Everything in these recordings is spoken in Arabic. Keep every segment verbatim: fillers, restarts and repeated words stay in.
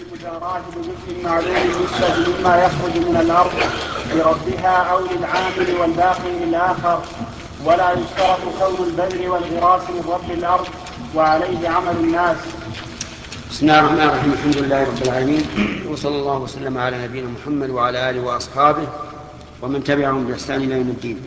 المزارعة بجزء معلوم يشبه مما يخرج من الأرض لربها أو للعامل والباقي للآخر، ولا يشترط كون البذر والغراس من رب الأرض وعليه عمل الناس. بسم الله الرحمن الرحيم. الحمد لله رب العالمين، وصلى الله وسلم على نبينا محمد وعلى آله وأصحابه ومن تبعهم بإحسان إلى يوم الدين.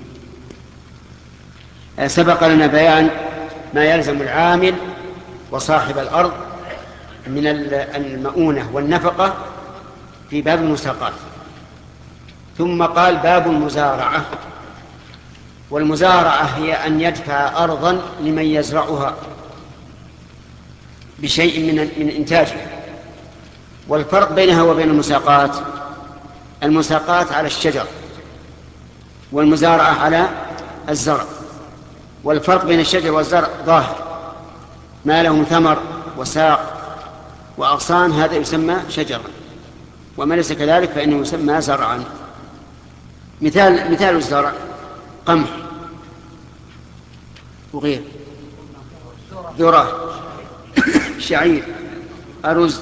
سبق لنا بيان ما يلزم العامل وصاحب الأرض من المؤونة والنفقة في باب المساقات، ثم قال باب المزارعة. والمزارعة هي أن يدفع أرضا لمن يزرعها بشيء من من إنتاجها. والفرق بينها وبين المساقات: المساقات على الشجر والمزارعة على الزرع. والفرق بين الشجر والزرع ظاهر، ما له ثمر وساق وأغصان هذا يسمى شجرا، وما ليس كذلك فإنه يسمى زرعا. مثال مثال الزرع: قمح وغير، ذرة، شعير، أرز،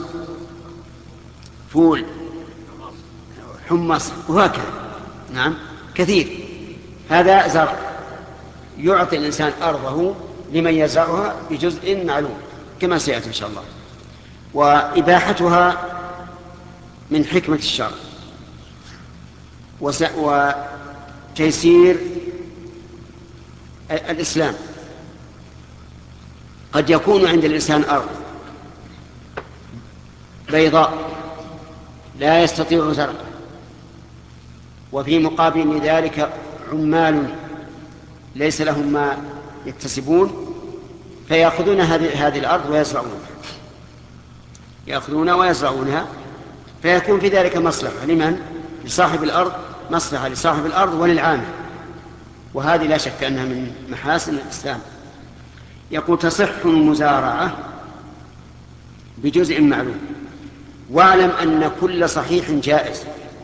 فول، حمص، وهكذا. نعم، كثير. هذا زرع يعطي الإنسان أرضه لمن يزرعها بجزء معلوم كما سيأتي إن شاء الله. وإباحتها من حكمة الشرع وتيسير الإسلام. قد يكون عند الإنسان أرض بيضاء لا يستطيع زرعها، وفي مقابل ذلك عمال ليس لهم ما يكتسبون، فيأخذون هذه الأرض ويزرعونها يأخذونها ويزرعونها فيكون في ذلك مصلحة لمن؟ لصاحب الأرض، مصلحة لصاحب الأرض وللعامل، وهذه لا شك أنها من محاسن الإسلام. يقول: تصح المزارعة بجزء معلوم، واعلم أن كل صحيح جائز.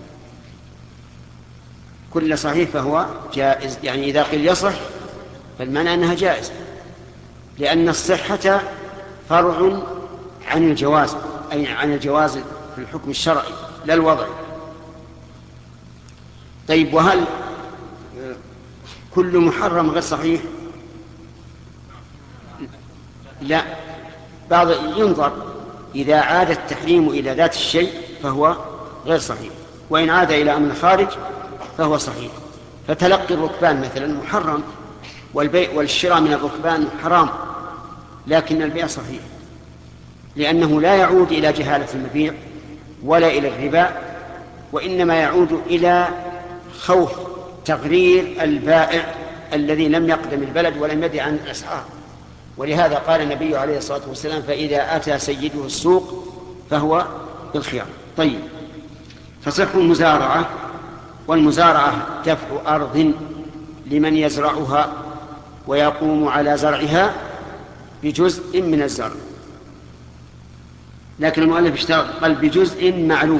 كل صحيح فهو جائز، يعني إذا قيل يصح فالمعنى أنها جائز، لأن الصحة فرع عن الجواز، أي عن الجواز في الحكم الشرعي لا الوضع. طيب، وهل كل محرم غير صحيح؟ لا، بعض ينظر، إذا عاد التحريم إلى ذات الشيء فهو غير صحيح، وإن عاد إلى أمر خارج فهو صحيح. فتلقي الركبان مثلا محرم، والبيع والشراء من الركبان حرام، لكن البيع صحيح، لأنه لا يعود إلى جهالة المبيع ولا إلى الربا، وإنما يعود إلى خوف تغرير البائع الذي لم يقدم البلد ولم يدع عن الأسعار. ولهذا قال النبي عليه الصلاة والسلام: فإذا أتى سيده السوق فهو بالخيار. طيب، فصح المزارعة. والمزارعة دفع أرض لمن يزرعها ويقوم على زرعها بجزء من الزرع، لكن المؤلف اشترط قال بجزء معلوم،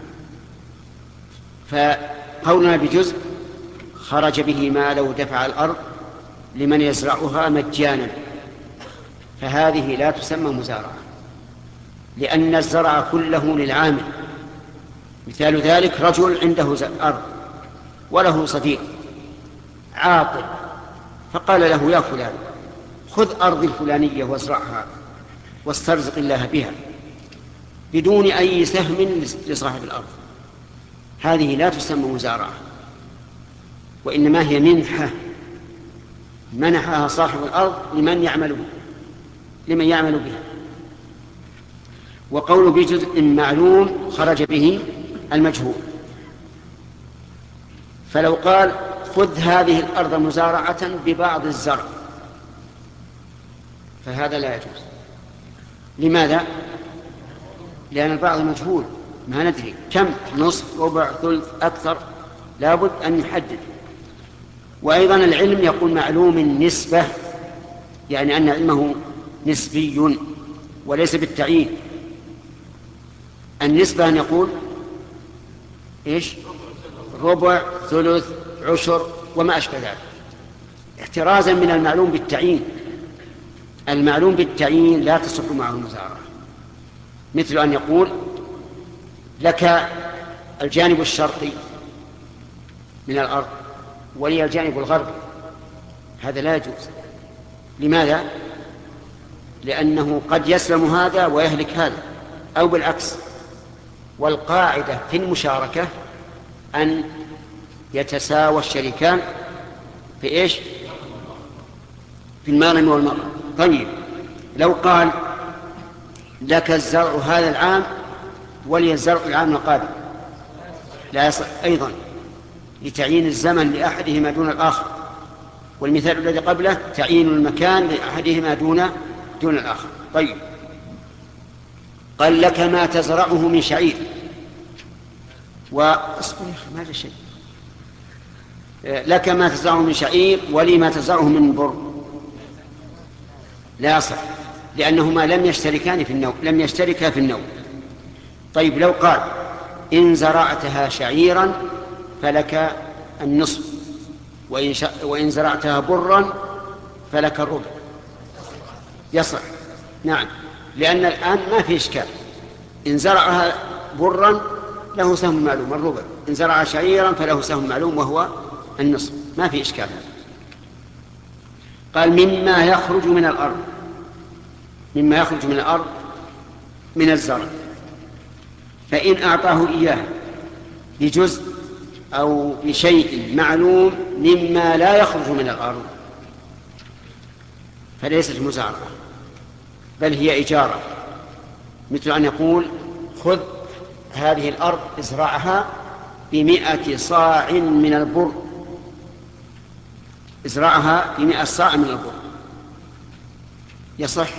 فقولنا بجزء خرج به ما لو دفع الأرض لمن يزرعها مجانا، فهذه لا تسمى مزارعة، لأن الزرع كله للعامل. مثال ذلك: رجل عنده أرض وله صديق عاقل، فقال له: يا فلان، خذ أرض الفلانية وازرعها واسترزق الله بها بدون أي سهم لصاحب الأرض. هذه لا تسمى مزارعة، وإنما هي منحة منحها صاحب الأرض لمن يعمل بها لمن يعمل بها. وقول بجزء معلوم خرج به المجهول. فلو قال: خذ هذه الأرض مزارعة ببعض الزرع، فهذا لا يجوز. لماذا؟ لأن البعض مجهول، ما ندري كم، نصف، ربع، ثلث، أكثر، لابد أن يحدد. وأيضا العلم يقول معلوم النسبة، يعني أن علمه نسبي وليس بالتعيين. النسبة أن يقول إيش؟ ربع، ثلث، عشر، وما أشبه ذلك، احترازا من المعلوم بالتعيين. المعلوم بالتعيين لا تصح معه المزارعة، مثل أن يقول لك الجانب الشرقي من الأرض ولي الجانب الغربي، هذا لا يجوز. لماذا؟ لأنه قد يسلم هذا ويهلك هذا، أو بالعكس. والقاعدة في المشاركة أن يتساوى الشريكان في إيش؟ في المغنم والمغرب. طيب لو قال لك الزرع هذا العام ولي الزرع العام القادم، لا يصح أيضا، لتعيين الزمن لأحدهما دون الآخر، والمثال الذي قبله تعيين المكان لأحدهما دون دون الآخر. طيب قال لك ما تزرعه من شعير واصبر ما هذا شيء، لك ما تزرعه من شعير ولي ما تزرعه من بر، لا يصح، لأنهما لم يشتركان في النوع، لم يشتركا في النوع. طيب لو قال إن زرعتها شعيرا فلك النصف، وإن, ش... وإن زرعتها برا فلك الربع، يصح. نعم، لأن الآن ما في إشكال، إن زرعها برا له سهم معلوم الربع، إن زرعها شعيرا فله سهم معلوم وهو النصف، ما في إشكال. قال مما يخرج من الأرض، مما يخرج من الأرض من الزرع، فإن أعطاه إياه بجزء أو بشيء معلوم مما لا يخرج من الأرض فليست مزارعة بل هي إجارة، مثل أن يقول خذ هذه الأرض ازرعها بمئة صاع من البر، ازرعها بمئة صاع من البر، يصح؟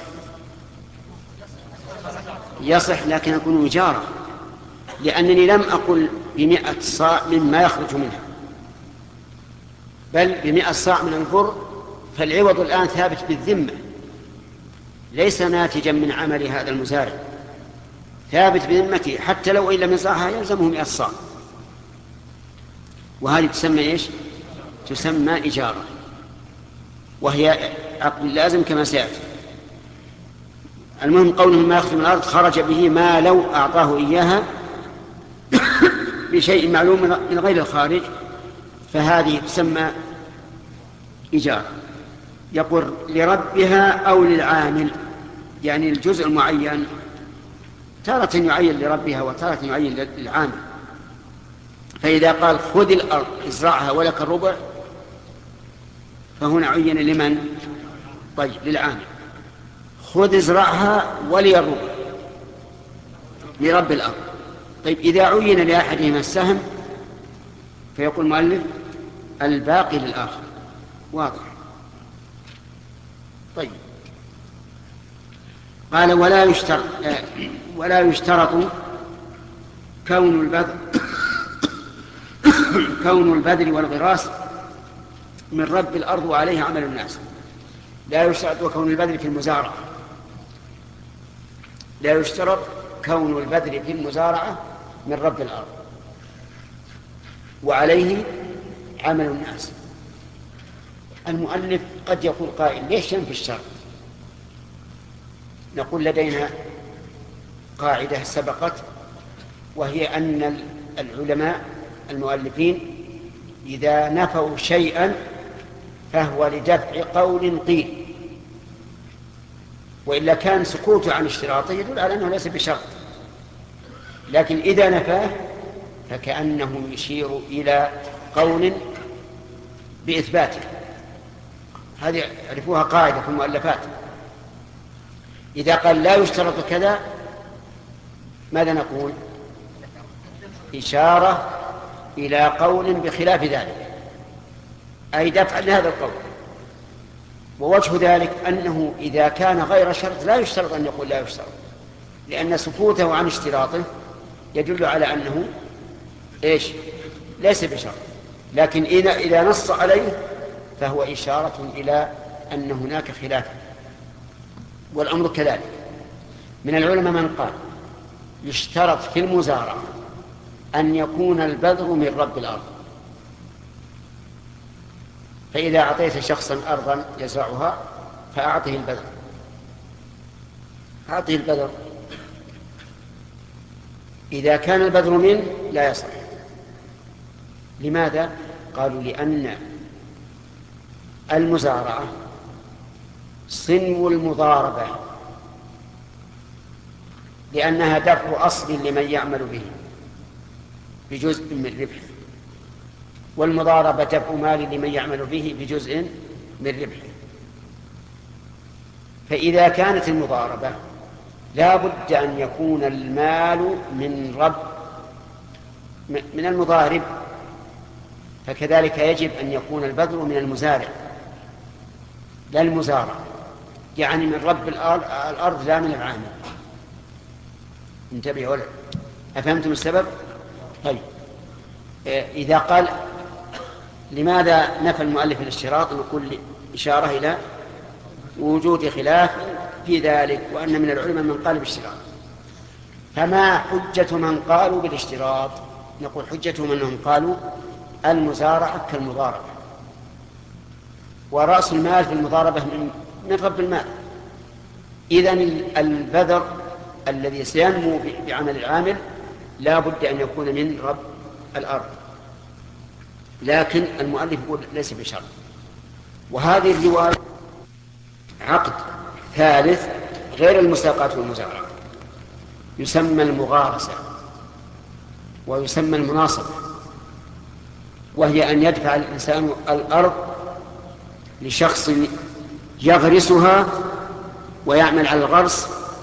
يصح، لكن يكون إجارة، لأنني لم أقل بمئة صاع مما يخرج منها، بل بمئة صاع من البر، فالعوض الآن ثابت بالذمة، ليس ناتجا من عمل هذا المزارع، ثابت بذمته، حتى لو إن لم يزرعها يلزمه مئة صاع، وهذه تسمى إيش؟ تسمى إجارة، وهي عقد لازم كما سيأتي. المهم قوله ما يخرج من الأرض خرج به ما لو أعطاه إياها بشيء معلوم من غير الخارج، فهذه تسمى إجارة. يقول لربها أو للعامل، يعني الجزء المعين تارة يعين لربها وتارة يعين للعامل. فإذا قال خذ الأرض ازرعها ولك الربع فهنا عين لمن؟ طيب للعامل. خذ ازرعها ولي الربع لرب الأرض. طيب إذا عين لأحدهما السهم فيقول المؤلف الباقي للآخر، واضح. طيب قال ولا يشترط ولا يشترط كون البذل كون البذل والغراس من رب الأرض وعليه عمل الناس. لا يشترط كون البذل في المزارعة، لا يشترط كون البذل في المزارعة من رب الأرض وعليه عمل الناس. المؤلف قد يقول قائل ليش ينفي الشرط؟ نقول لدينا قاعدة سبقت، وهي أن العلماء المؤلفين إذا نفوا شيئا فهو لدفع قول قيل، وإلا كان سكوته عن اشتراطه يدل على أنه ليس بشرط، لكن إذا نفاه فكأنه يشير إلى قول بإثباته. هذه عرفوها قاعدة في المؤلفات، إذا قال لا يشترط كذا ماذا نقول؟ إشارة إلى قول بخلاف ذلك، أي دفع لهذا القول. ووجه ذلك أنه إذا كان غير شرط لا يشترط أن يقول لا يشترط، لأن سكوته عن اشتراطه يدل على أنه إيش؟ ليس بشرط. لكن إذا إذا نص عليه فهو إشارة إلى أن هناك خلافا. والأمر كذلك. من العلماء من قال يشترط في المزارعة أن يكون البذر من رب الأرض، فإذا أعطيت شخصا أرضا يزرعها فأعطه البذر، أعطه البذر إذا كان البذر من لا يصح. لماذا؟ قالوا لأن المزارعة صنو المضاربة، لأنها دفع أصل لمن يعمل به بجزء من ربحه، والمضاربة دفع مال لمن يعمل به بجزء من ربحه. فإذا كانت المضاربة لا بد أن يكون المال من رب من المضارب، فكذلك يجب أن يكون البذر من المزارع لا المزارع، يعني من رب الأرض لا من العامل. انتبهوا له. أفهمتم السبب؟ طيب، إذا قال لماذا نفى المؤلف الاشتراط، نقول إشارة إلى وجود خلاف في ذلك، وأن من العلماء من قال بالاشتراط. فما حجة من قالوا بالاشتراط؟ نقول حجتهم أنهم قالوا المزارعة كالمضاربة، ورأس المال في المضاربة من رب المال. إذن البذر الذي سينمو بعمل العامل لا بد أن يكون من رب الأرض، لكن المؤلف يقول ليس بشرط. وهذه الرواية عقد ثالث غير المساقات والمزارعة، يسمى المغارسة ويسمى المناصبة، وهي أن يدفع الإنسان الأرض لشخص يغرسها ويعمل على الغرس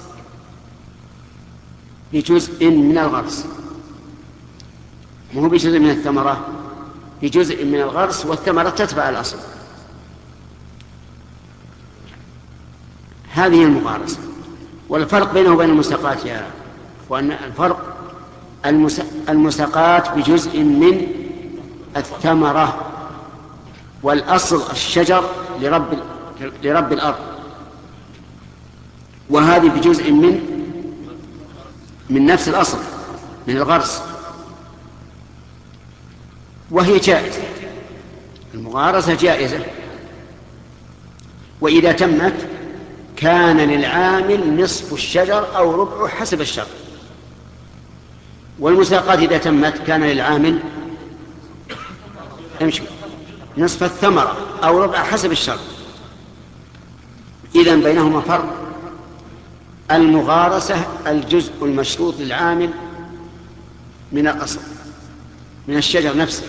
بجزء من الغرس، مو بجزء من الثمرة، بجزء من الغرس، والثمرة تتبع الأصل. هذه المغارسة. والفرق بينه وبين المساقات يا أخوان، الفرق المساقات بجزء من الثمرة، والأصل الشجر لرب لرب الأرض، وهذه بجزء من من نفس الأصل من الغرس، وهي جائزة. المغارسة جائزة، وإذا تمت كان للعامل نصف الشجر أو ربعه حسب الشرط. والمساقات إذا تمت كان للعامل امشي نصف الثمرة أو ربع حسب الشرط. إذن بينهما فرق. المغارسة الجزء المشروط للعامل من الأصل من الشجر نفسه.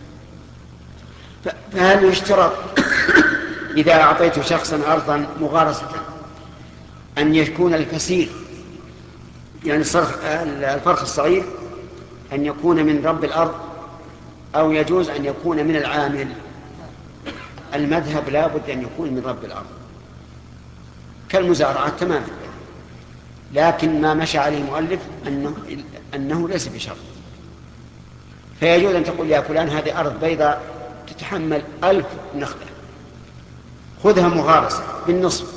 فهل يشترط إذا أعطيت شخصا أرضا مغارسة أن يكون الكثير، يعني الفرخ الصغير، أن يكون من رب الأرض، أو يجوز أن يكون من العامل؟ المذهب لا بد أن يكون من رب الأرض كالمزارعة تماما، لكن ما مشى عليه المؤلف أنه, أنه ليس بشرط. فيجوز أن تقول يا فلان هذه أرض بيضاء تتحمل ألف نخلة، خذها مغارسة بالنصف.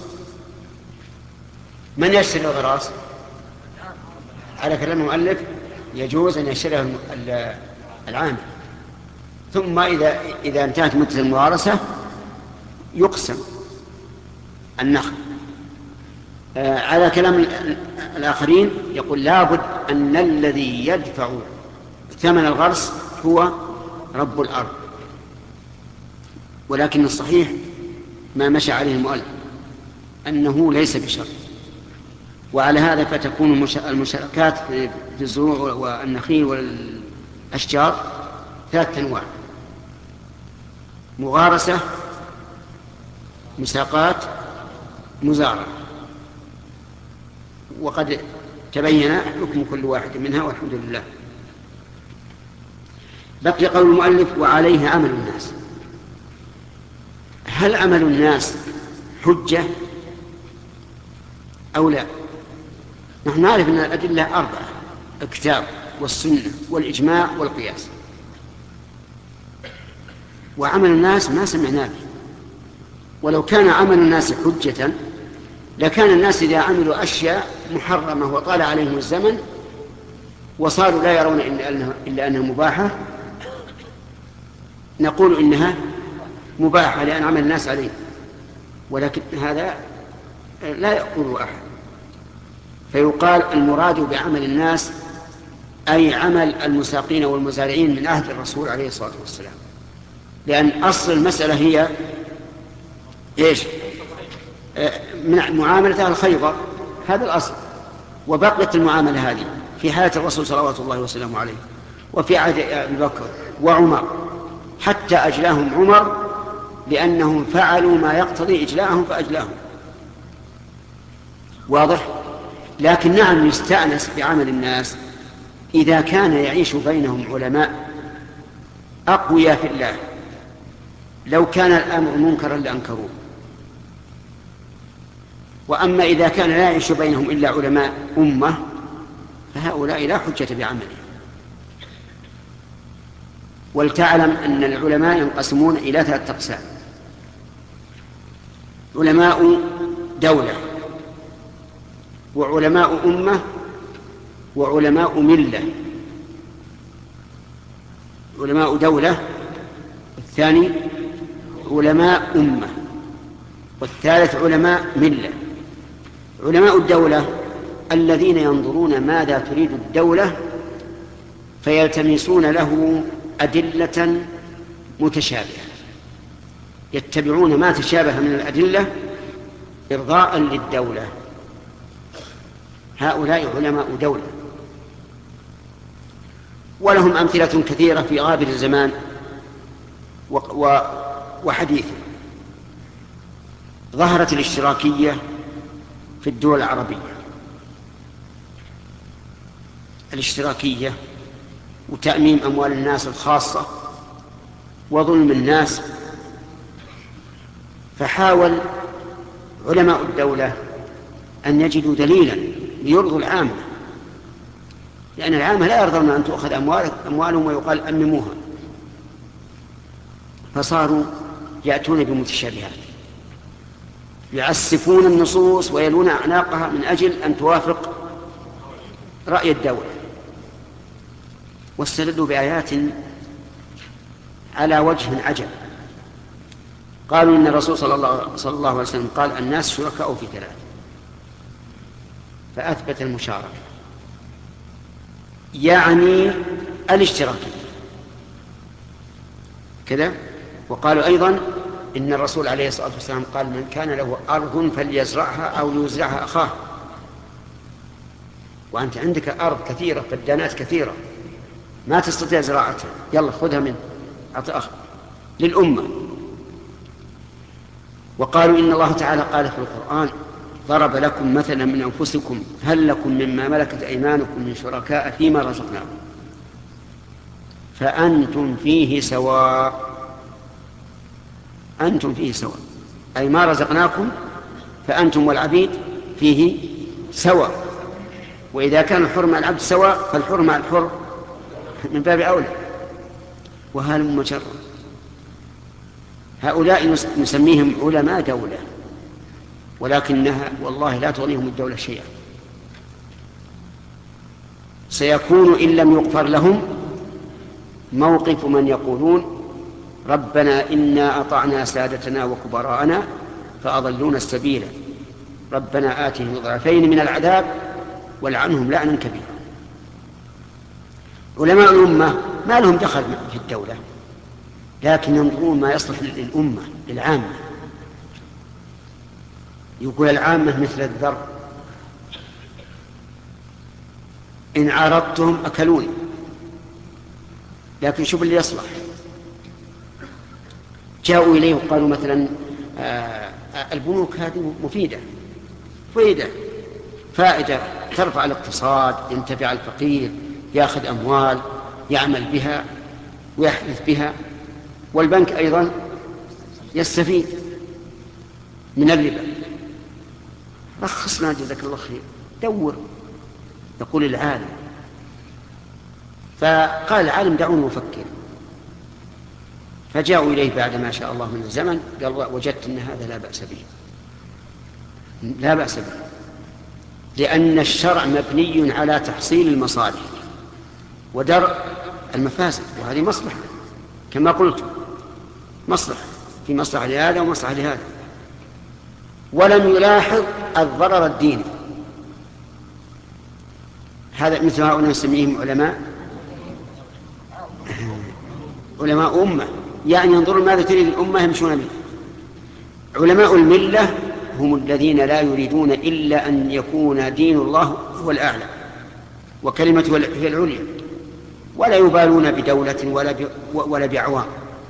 من يشتري الغراس؟ على كلام المؤلف يجوز أن يشتريها العامل، ثم إذا, إذا انتهت مدة المغارسة يقسم النخل. آه على كلام الآخرين يقول لابد أن الذي يدفع ثمن الغرس هو رب الأرض، ولكن الصحيح ما مشى عليه المؤلف أنه ليس بشرط. وعلى هذا فتكون المشاركات في الزروع والنخيل والأشجار ثلاثة أنواع: مغارسة، مساقات، مزارعة. وقد تبين حكم كل واحد منها والحمد لله. بقي قول المؤلف وعليه عمل الناس. هل عمل الناس حجة أو لا؟ نحن نعرف أن الأدلة أربعة: الكتاب والسنة والإجماع والقياس. وعمل الناس ما سمعنا به. ولو كان عمل الناس حجة لكان الناس إذا عملوا أشياء محرمة وطال عليهم الزمن وصاروا لا يرون إلا أنها مباحة نقول إنها مباحة لأن عمل الناس عليه، ولكن هذا لا يقول أحد. فيقال المراد بعمل الناس أي عمل المساقين والمزارعين من عهد الرسول عليه الصلاة والسلام، لأن أصل المسألة هي إيش؟ من معاملة الخيبر، هذا الأصل، وبقيت المعاملة هذه في حياة الرسول صلوات الله وسلامه عليه وفي عهد أبي بكر وعمر، حتى أجلاهم عمر لأنهم فعلوا ما يقتضي إجلاءهم فأجلاهم. واضح؟ لكن نعم يستأنس بعمل الناس إذا كان يعيش بينهم علماء أقوياء في الله، لو كان الأمر منكرا لأنكروه. وأما إذا كان لا يعيش بينهم إلا علماء أمة فهؤلاء لا حجة بعمله. ولتعلم أن العلماء ينقسمون إلى ثلاثة أقسام: علماء دولة، وعلماء أمة، وعلماء ملة. علماء دولة، الثاني علماء أمة، والثالث علماء ملة. علماء الدولة الذين ينظرون ماذا تريد الدولة فيلتمسون له أدلة متشابهة، يتبعون ما تشابه من الأدلة إرضاء للدولة. هؤلاء علماء دولة، ولهم أمثلة كثيرة في غابر الزمان وحديثه. ظهرت الاشتراكية في الدول العربية، الاشتراكية وتأميم أموال الناس الخاصة وظلم الناس. فحاول علماء الدولة أن يجدوا دليلا ليرضوا العامة، لأن العامة لا يرضون أن تؤخذ أموالهم ويقال أمموها. فصاروا يأتون بمتشابهات، يعسفون النصوص ويلون أعناقها من أجل أن توافق رأي الدولة، واستدلوا بآيات على وجه عجب. قالوا إن الرسول صلى الله, صلى الله عليه وسلم قال: الناس شركاء في ثلاث، فأثبت المشاركة، يعني الاشتراكية كذا. وقالوا أيضا إن الرسول عليه الصلاة والسلام قال: من كان له أرض فليزرعها أو ليزرعها أخاه. وأنت عندك أرض كثيرة، فدانات كثيرة، ما تستطيع زراعتها، يلا خذها من أعطي أخ للأمة. وقالوا إن الله تعالى قال في القرآن: ضرب لكم مثلا من أنفسكم هل لكم مما ملكت أيمانكم من شركاء فيما رزقناكم فأنتم فيه سواء. أنتم فيه سواء، أي ما رزقناكم فأنتم والعبيد فيه سواء. وإذا كان الحر مع العبد سواء فالحر مع الحر من باب أولى. وهل مجرد هؤلاء نسميهم علماء دولة، ولكنها والله لا تغنيهم الدولة شيئا. سيكون إن لم يغفر لهم موقف من يقولون: ربنا إنا أطعنا سادتنا وكبراءنا فأضلونا السبيل، ربنا آتهم ضعفين من العذاب ولعنهم لعنا كبيرا. علماء الأمة ما لهم دخل في الدولة، لكن ينظرون ما يصلح للأمة للعامة. يقول العامة مثل الذر، إن عارضتهم أكلوني، لكن شوف اللي يصلح. جاءوا إليه وقالوا مثلا آه البنوك هذه مفيدة مفيدة فائدة ترفع الاقتصاد، ينتفع الفقير، يأخذ أموال يعمل بها ويحدث بها، والبنك أيضا يستفيد من الربا. رخصنا جزاك الله خير، دور، يقول العالم. فقال العالم: دعوني أفكر. فجاءوا إليه بعد ما شاء الله من الزمن، قال: وجدت أن هذا لا بأس به، لا بأس به، لأن الشرع مبني على تحصيل المصالح ودرء المفاسد، وهذه مصلحة كما قلت، مصلحة في مصلحة لهذا ومصلحة لهذا. ولم يلاحظ الضرر الديني، هذا مثل هؤلاء نسميهم علماء علماء أمة، يعني ينظرون ماذا تريد الأمة يمشون به. علماء الملة هم الذين لا يريدون إلا أن يكون دين الله هو الأعلى وكلمته هي العليا، ولا يبالون بدولة ولا ولا بعوام.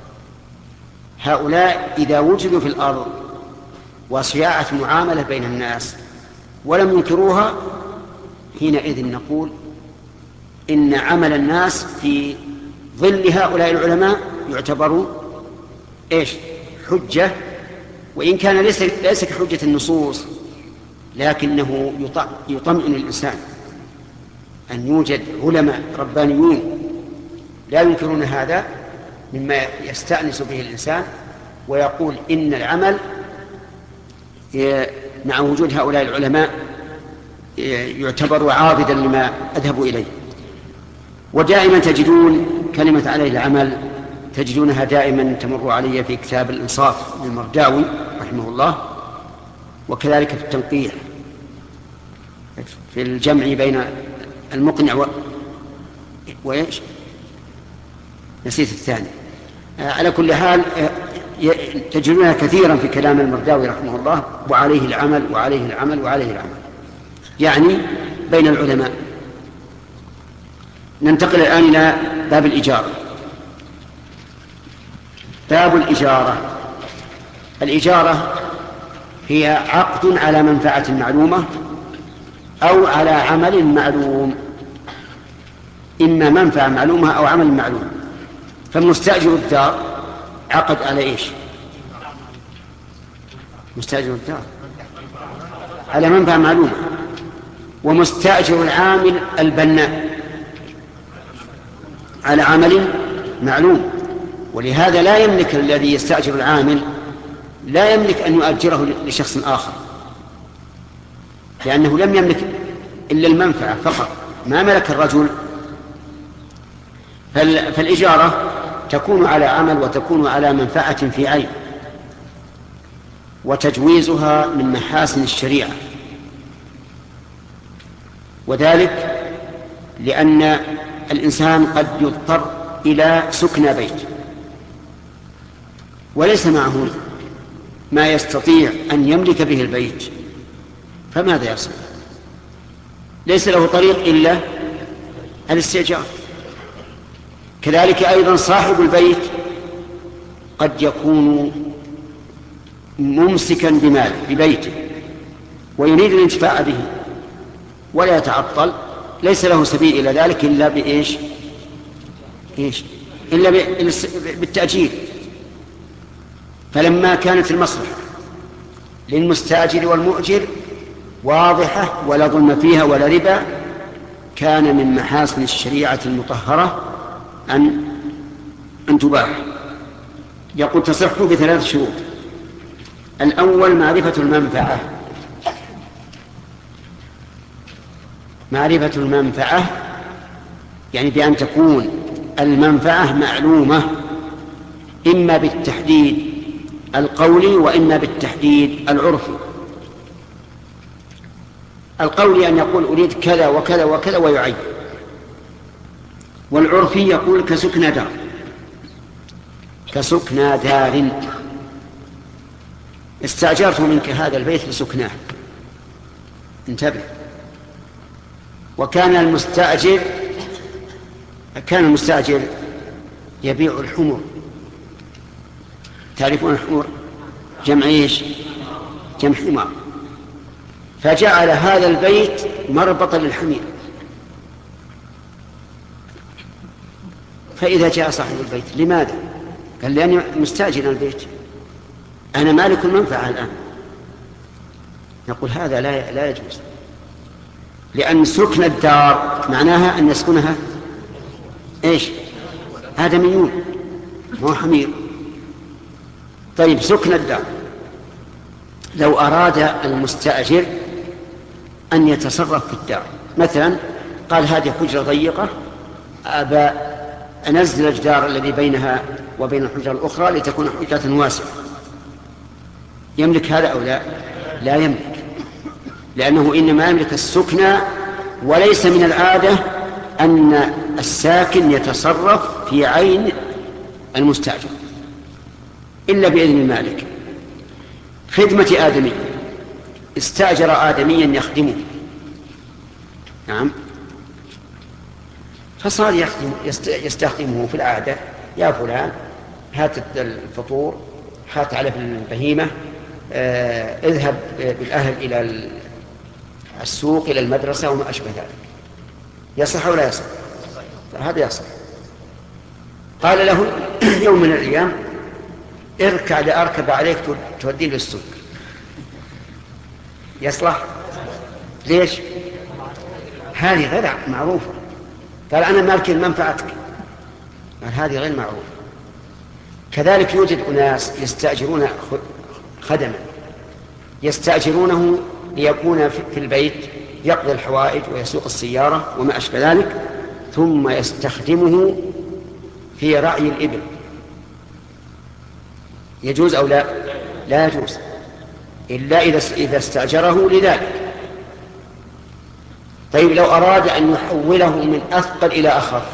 هؤلاء إذا وجدوا في الأرض وصياعة معاملة بين الناس ولم ينكروها، حينئذ نقول إن عمل الناس في ظل هؤلاء العلماء يعتبر إيش؟ حجة، وإن كان ليس ليس كحجة النصوص، لكنه يطمئن الإنسان أن يوجد علماء ربانيون لا ينكرون هذا، مما يستأنس به الإنسان ويقول إن العمل مع وجود هؤلاء العلماء يعتبر عابدا لما أذهبوا إليه. ودائما تجدون كلمة عليه العمل تجدونها دائما تمر علي في كتاب الإنصاف للمرداوي رحمه الله، وكذلك في التنقيح في الجمع بين المقنع و... وإيش نسيت الثاني. على كل حال تجدونها كثيرا في كلام المرداوي رحمه الله، وعليه العمل وعليه العمل وعليه العمل، يعني بين العلماء. ننتقل الآن إلى باب الإجارة. باب الإجارة. الإجارة هي عقد على منفعة معلومة أو على عمل معلوم، إما منفعة معلومة أو عمل معلوم. فالمستأجر الدار عقد على إيش؟ مستأجر الدار على منفعة معلومة، ومستأجر العامل البناء على عمل معلوم. ولهذا لا يملك الذي يستأجر العامل لا يملك أن يؤجره لشخص آخر، لأنه لم يملك إلا المنفعة فقط، ما ملك الرجل. فالإجارة تكون على عمل وتكون على منفعة في عين، وتجويزها من محاسن الشريعة، وذلك لأن الإنسان قد يضطر إلى سكن بيت وليس معه ما يستطيع أن يملك به البيت، فماذا يصنع؟ ليس له طريق إلا الاستئجار. كذلك أيضا صاحب البيت قد يكون ممسكا بماله ببيته ويريد الانتفاع به ولا يتعطل، ليس له سبيل إلى ذلك إلا بإيش؟ إيش؟ إلا بالتأجير. فلما كانت المصلحة للمستأجر والمؤجر واضحة ولا ظلم فيها ولا ربا، كان من محاسن الشريعة المطهرة أن أن تباح. يقول تصح بثلاث شروط. الأول معرفة المنفعة. معرفة المنفعة يعني بأن تكون المنفعة معلومة، إما بالتحديد القولي وإما بالتحديد العرفي. القولي أن يقول أريد كذا وكذا وكذا ويعين، والعرفي يقول كسكنى دار كسكنى دار استأجرت منك هذا البيت لسكناه، انتبه. وكان المستأجر كان المستأجر يبيع الحمر، تعرفون الحمر جمع ايش؟ جمع حمار. فجعل هذا البيت مربطا للحمير، فإذا جاء صاحب البيت لماذا؟ قال لأني مستأجر البيت، أنا مالك المنفعة الآن. نقول هذا لا لا يجوز، لأن سكن الدار معناها أن يسكنها إيش؟ آدميون مو حمير. طيب سكن الدار، لو أراد المستأجر أن يتصرف في الدار، مثلا قال هذه حجرة ضيقة أبى أنزل الجدار الذي بينها وبين الحجرة الأخرى لتكون حجرة واسعة، يملك هذا أو لا؟ لا يملك، لأنه إنما يملك السكنى وليس من العادة أن الساكن يتصرف في عين المستأجر إلا بإذن المالك. خدمة آدمي، استأجر آدميا يخدمه، نعم، فصار يخدم يستخدمه في العادة، يا فلان هات الفطور، هات علف البهيمة، آه، اذهب بالأهل إلى السوق إلى المدرسة وما أشبه ذلك. يصح أو لا يصح؟ هذا يصح. قال له يوم من الأيام اركع لأركب عليك تودين للسوق، يصلح؟ ليش؟ هذه غير معروفة. قال أنا مالك منفعتك، قال هذه غير معروفة. كذلك يوجد أناس يستأجرون خدما، يستأجرونه ليكون في البيت يقضي الحوائج ويسوق السيارة وما أشبه ذلك، ثم يستخدمه في رعي الإبل. يجوز أو لا؟ لا يجوز إلا إذا استأجره لذلك. طيب لو أراد أن يحوله من أثقل إلى أخف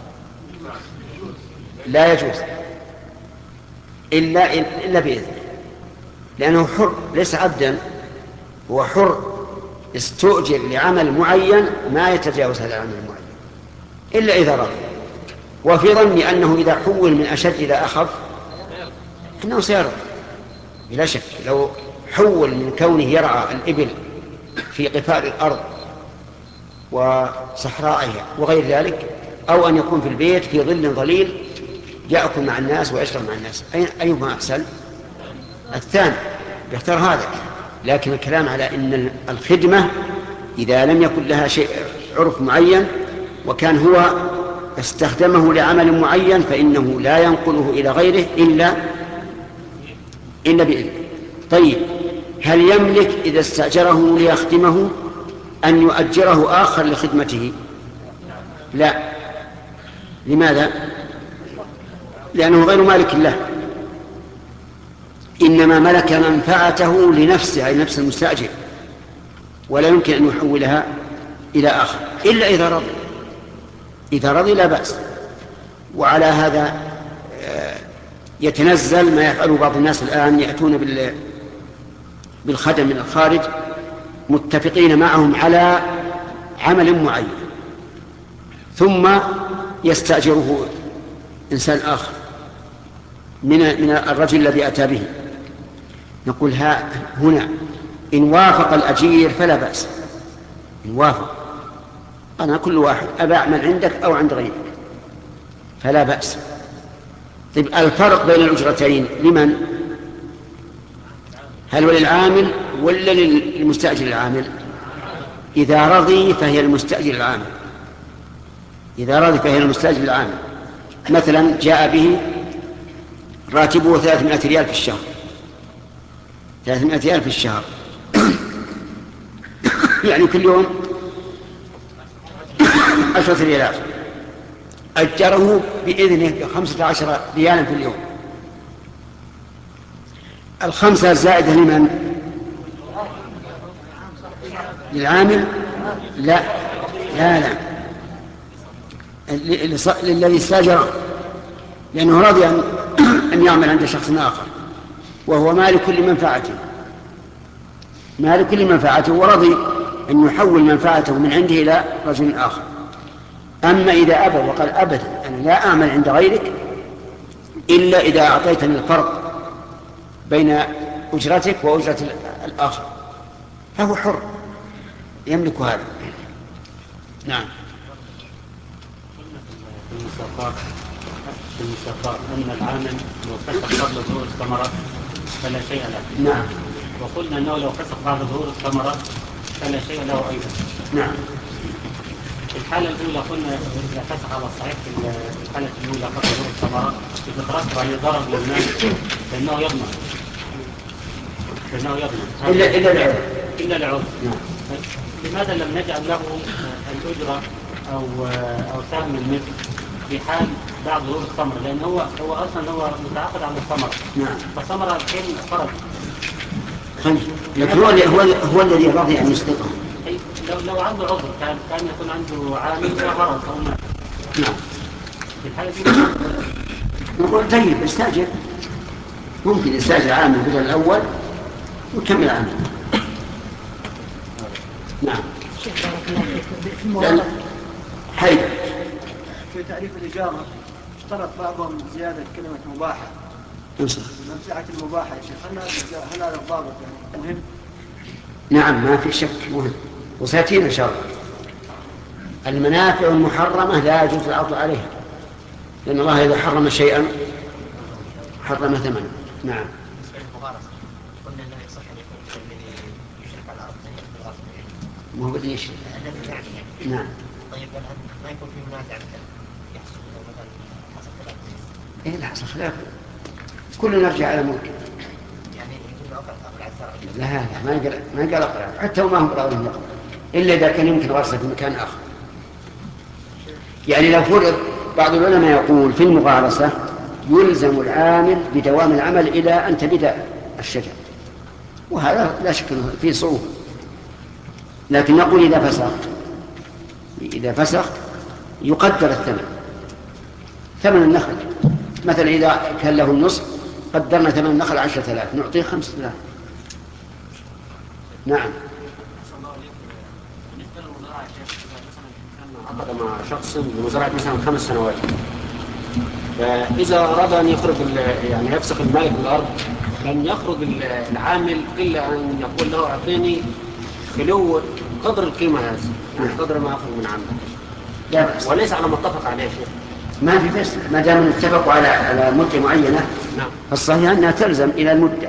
لا يجوز إلا, إلا بإذنه، لأنه حر ليس عبدا، هو حر استؤجر لعمل معين ما يتجاوز هذا العمل المعين إلا إذا رضي. وفي ظني أنه إذا حول من أشد إلى أخف أنه سيرضى بلا شك. لو حول من كونه يرعى الإبل في قفار الأرض وصحرائها وغير ذلك، أو أن يكون في البيت في ظل ظليل يأكل مع الناس ويشرب مع الناس، أيهما أحسن؟ الثاني، يختار هذا. لكن الكلام على أن الخدمة إذا لم يكن لها شيء عرف معين وكان هو استخدمه لعمل معين فإنه لا ينقله إلى غيره إلا إلا بإذنه. طيب هل يملك إذا استأجره ليخدمه أن يؤجره آخر لخدمته؟ لا. لماذا؟ لأنه غير مالك له، إنما ملك منفعته لنفسه أي نفس المستأجر، ولا يمكن أن يحولها إلى آخر إلا إذا رضي. إذا رضي لا بأس. وعلى هذا يتنزل ما يفعله بعض الناس الآن، يأتون بالخدم من الخارج متفقين معهم على عمل معين ثم يستأجره إنسان آخر من من الرجل الذي أتى به. نقول ها هنا إن وافق الأجير فلا بأس، إن وافق، أنا كل واحد أبى أعمل عندك أو عند غيرك فلا بأس. طيب الفرق بين الأجرتين لمن؟ هل هو للعامل ولا للمستأجر العامل؟ إذا رضي فهي المستأجر العامل، إذا رضي فهي المستأجر العامل. مثلا جاء به راتبه ثلاثمائة ريال في الشهر، ثلاثمائة ريال في الشهر يعني كل يوم عشرة ريالات، أجره بإذنه بخمسة عشر ريالا في اليوم. الخمسة الزائدة لمن؟ للعامل؟ لا لا لا للذي استاجره، لأنه رضي أن يعمل عند شخص آخر وهو مالك لمنفعته، مالك لمنفعته ورضي أن يحول منفعته من عنده إلى رجل آخر. أما إذا أبى وقال أبدا أنا لا أعمل عند غيرك إلا إذا أعطيتني الفرق بين أجرتك وأجرة الآخر، فهو حر يملك هذا. نعم. في المساقات أن العامل لو فسخ قبل ظهور الثمرات فلا شيء له. نعم. وقلنا أنه لو فسخ بعد ظهور الثمرات فلا شيء له أيضا. نعم. في الحالة الأولى قلنا إذا فسخ على الصحيح في الحالة الأولى قبل ظهور الثمرات يترتب عليه ضرر للناس لأنه يضمن لأنه يضمن إلا إلا العذر إلا العذر. نعم. لماذا لم نجعل له الأجرة أو أو سهم المثل في حال بعد ظهور الثمرة؟ لأن هو هو أصلا هو متعاقد على الثمرة. نعم. فالثمرة الحين خرج. لكن هو هو هو الذي رضي أن يسقطه. لو لو عنده عذر كان كان يكون عنده عامل وغرض او ما. نعم. في الحالة دي نقول طيب استاجر، ممكن يستاجر عامل بدل الأول ويكمل عامل. نعم. حيث في تعريف الإجارة اشترط بعضهم زيادة كلمة مباحة. انصح. منفعة المباحة يا شيخ، هل هذا هل هذا الضابط يعني مهم؟ نعم ما في شك مهم، وسيأتينا إن شاء الله. المنافع المحرمة لا يجوز العرض عليها، لأن الله إذا حرم شيئا حرم ثمنه. نعم. ما هو بدي يشرك. نعم. طيب ما يكون في منازع يحصل مثلا حسب خلاف؟ ايه لا حصل خلاف، كلنا نرجع على ملك. يعني يقول اقرا اقرا لا لا ما يقرا ما يقرا اقرا حتى وما هم قراءون يقرا الا اذا كان يمكن غرسه في مكان اخر. يعني لو فرض بعض العلماء يقول في المغارسه يلزم العامل بدوام العمل الى ان تبدا الشجر، وهذا لا شك انه فيه صعوبه، لكن نقول اذا فسخ إذا فسخ يقدر الثمن، ثمن النخل مثلا إذا كان له النصف قدرنا ثمن النخل عشرة آلاف نعطيه خمسة آلاف. نعم. عقد مع شخص بمزرعة مثلا خمس سنوات، فإذا أراد أن يخرج يعني يفسخ المالك بالأرض لن يخرج العامل إلا أن يقول له أعطيني خلو قدر القيمة هذه، يعني قدر ما أخذ من عمله. لا بأس. وليس على ما اتفق عليه شيء. ما في بس ما دام اتفقوا على على مدة معينة. نعم. فالصحيح أنها تلزم إلى المدة،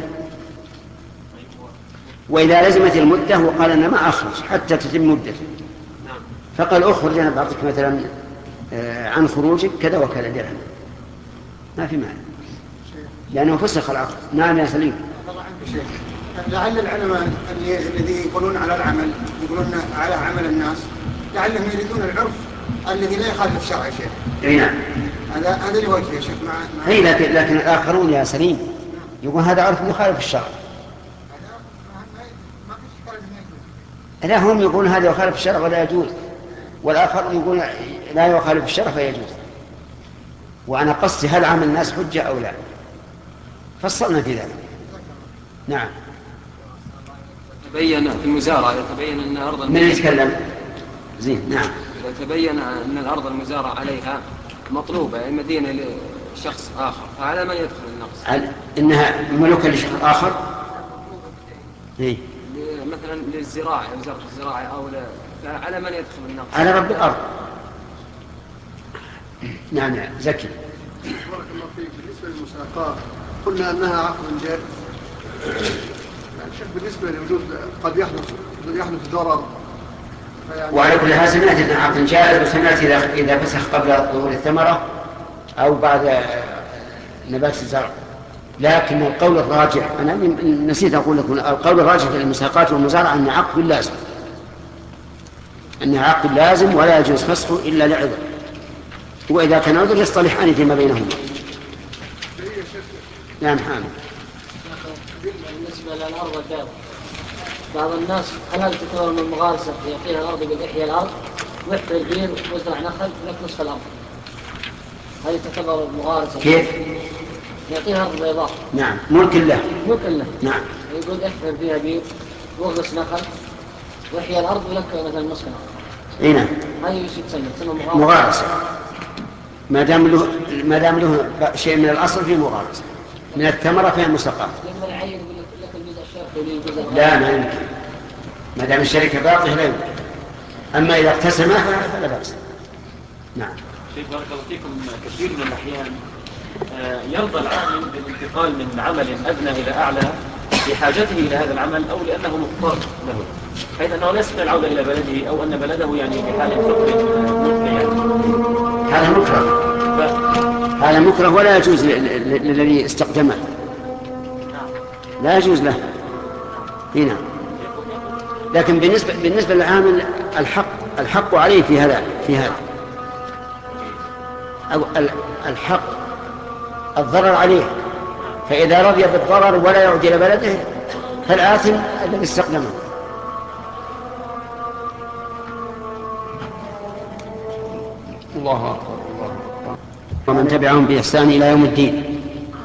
وإذا لزمت المدة وقال أنا ما أخرج حتى تتم مدته، نعم. فقال أخرج أنا بعطيك مثلا عن خروجك كذا وكذا درهم، ما في معنى لأنه فسخ العقد. نعم يا سليم. لعل العلماء الذي يقولون على العمل يقولون على عمل الناس لعلهم يريدون العرف الذي لا يخالف الشرع يا شيخ. اي نعم. هذا هذا الوجه يا شيخ. مع, مع اي لكن لكن الاخرون يا سليم يقول هذا عرف يخالف الشرع. لا هم يقولون هذا يخالف الشرع ولا يجوز، والاخر يقول لا يخالف الشرع فيجوز. وانا قصدي هل عمل الناس حجه او لا، فصلنا في ذلك. نعم. تبين في المزارع يتبين أن أرض من يتكلم زين. نعم. يتبين أن الأرض المزارع عليها مطلوبة أي مدينة لشخص آخر، فعلى من يدخل النقص؟ إنها ملكا لشخص آخر. إيه؟ مثلا للزراعة وزارة الزراعة أو لا، فعلى من يدخل النقص؟ على رب الأرض. نعم نعم. زكي. بارك الله فيك. بالنسبة للمساقات قلنا أنها عقد جائز. بالنسبة لوجود قد يحدث يحدث ضرر، وعلى كل حال سمعت أن عقد جائز، وسمعت إذا إذا فسخ قبل ظهور الثمرة أو بعد نبات الزرع. لكن القول الراجح أنا نسيت أقول لكم، القول الراجح في المساقات والمزارع أن عقد لازم، أن عقد لازم ولا يجوز فسخه إلا لعذر، وإذا كان عذر يصطلحان فيما بينهما. نعم حامد. بالنسبة للأرض البيضاء بعض الناس هل تكون من المغارسة يعطيها الأرض يقول إحيا الأرض ويحفر البير ويزرع نخل لك نصف الأرض، هل تعتبر مغارسة؟ كيف؟ يعطيها أرض بيضاء. نعم ملك له. ملك له. نعم. يقول احفر فيها بير واغرس نخل وإحيا الأرض ولك مثلا نصف الأرض. اي نعم. هذه وش تسمى؟ مغارسة. مغارسة ما دام له ما دام له شيء من الأصل فيه مغارسة، من الثمرة فيها مساقات. لما العين يقول لك الجزء الشرقي ولي الجزء لا ما يمكن، ما دام الشركة باقية لا يمكن. أما إذا اقتسمها فلا بأس. نعم. شيخ بارك الله فيكم، كثير من الأحيان يرضى العامل بالانتقال من عمل أدنى إلى أعلى لحاجته إلى هذا العمل أو لأنه مضطر له، حيث أنه لا يستطيع العودة إلى بلده أو أن بلده يعني بحال فقر مطلع. هذا مكره. ف... هذا مكره ولا يجوز للذي استقدمه. لا يجوز له. هنا. لكن بالنسبة بالنسبة للعامل الحق الحق عليه في هذا في هذا. أو الحق الضرر عليه، فإذا رضي بالضرر ولا يعود إلى بلده فالآثم الذي استقدمه. الله أكبر الله أكبر. ومن تبعهم بإحسان إلى يوم الدين.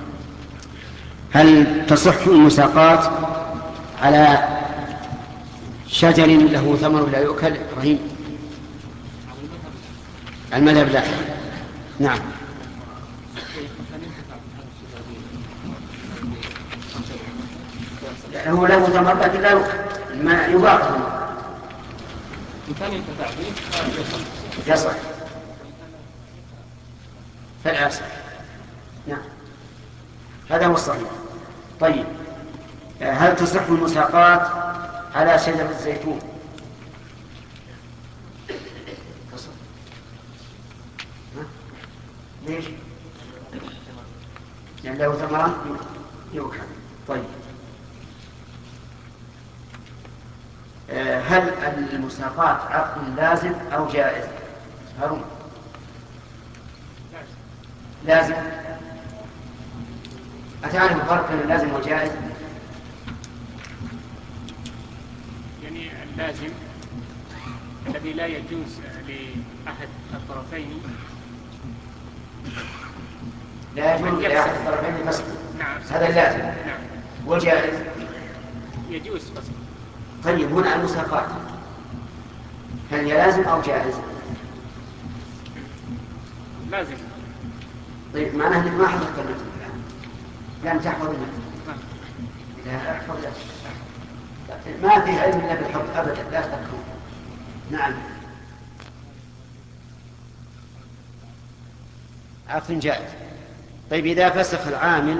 هل تصح المساقات على شجر له ثمر لا يؤكل؟ رهيب. المذهب لا. نعم. هو له ثمر لكن لا يؤكل، ما يباع. يصح فلا يصح. نعم هذا هو الصحيح. طيب هل تصح المساقات على شجرة الزيتون؟ تصح. ليش؟ لأن له ثمرة يؤكل. طيب هل المساقات عقد لازم أو جائز؟ هارون لازم. أتعرف الفرق بين اللازم والجائز؟ يعني اللازم الذي لا يجوز لأحد الطرفين لا يجوز لأحد الطرفين فسق. نعم هذا اللازم. نعم. والجائز يجوز فسق. طيب هنا المساقات هل هي لازم أو جائز؟ لازم. طيب معناه أنك ما حفظت النفس الآن، لأن تحفظ النفس. لا أحفظ لا. ما في علم إلا بالحفظ أبدا، لا تكفر. نعم عقد جائز. طيب إذا فسخ العامل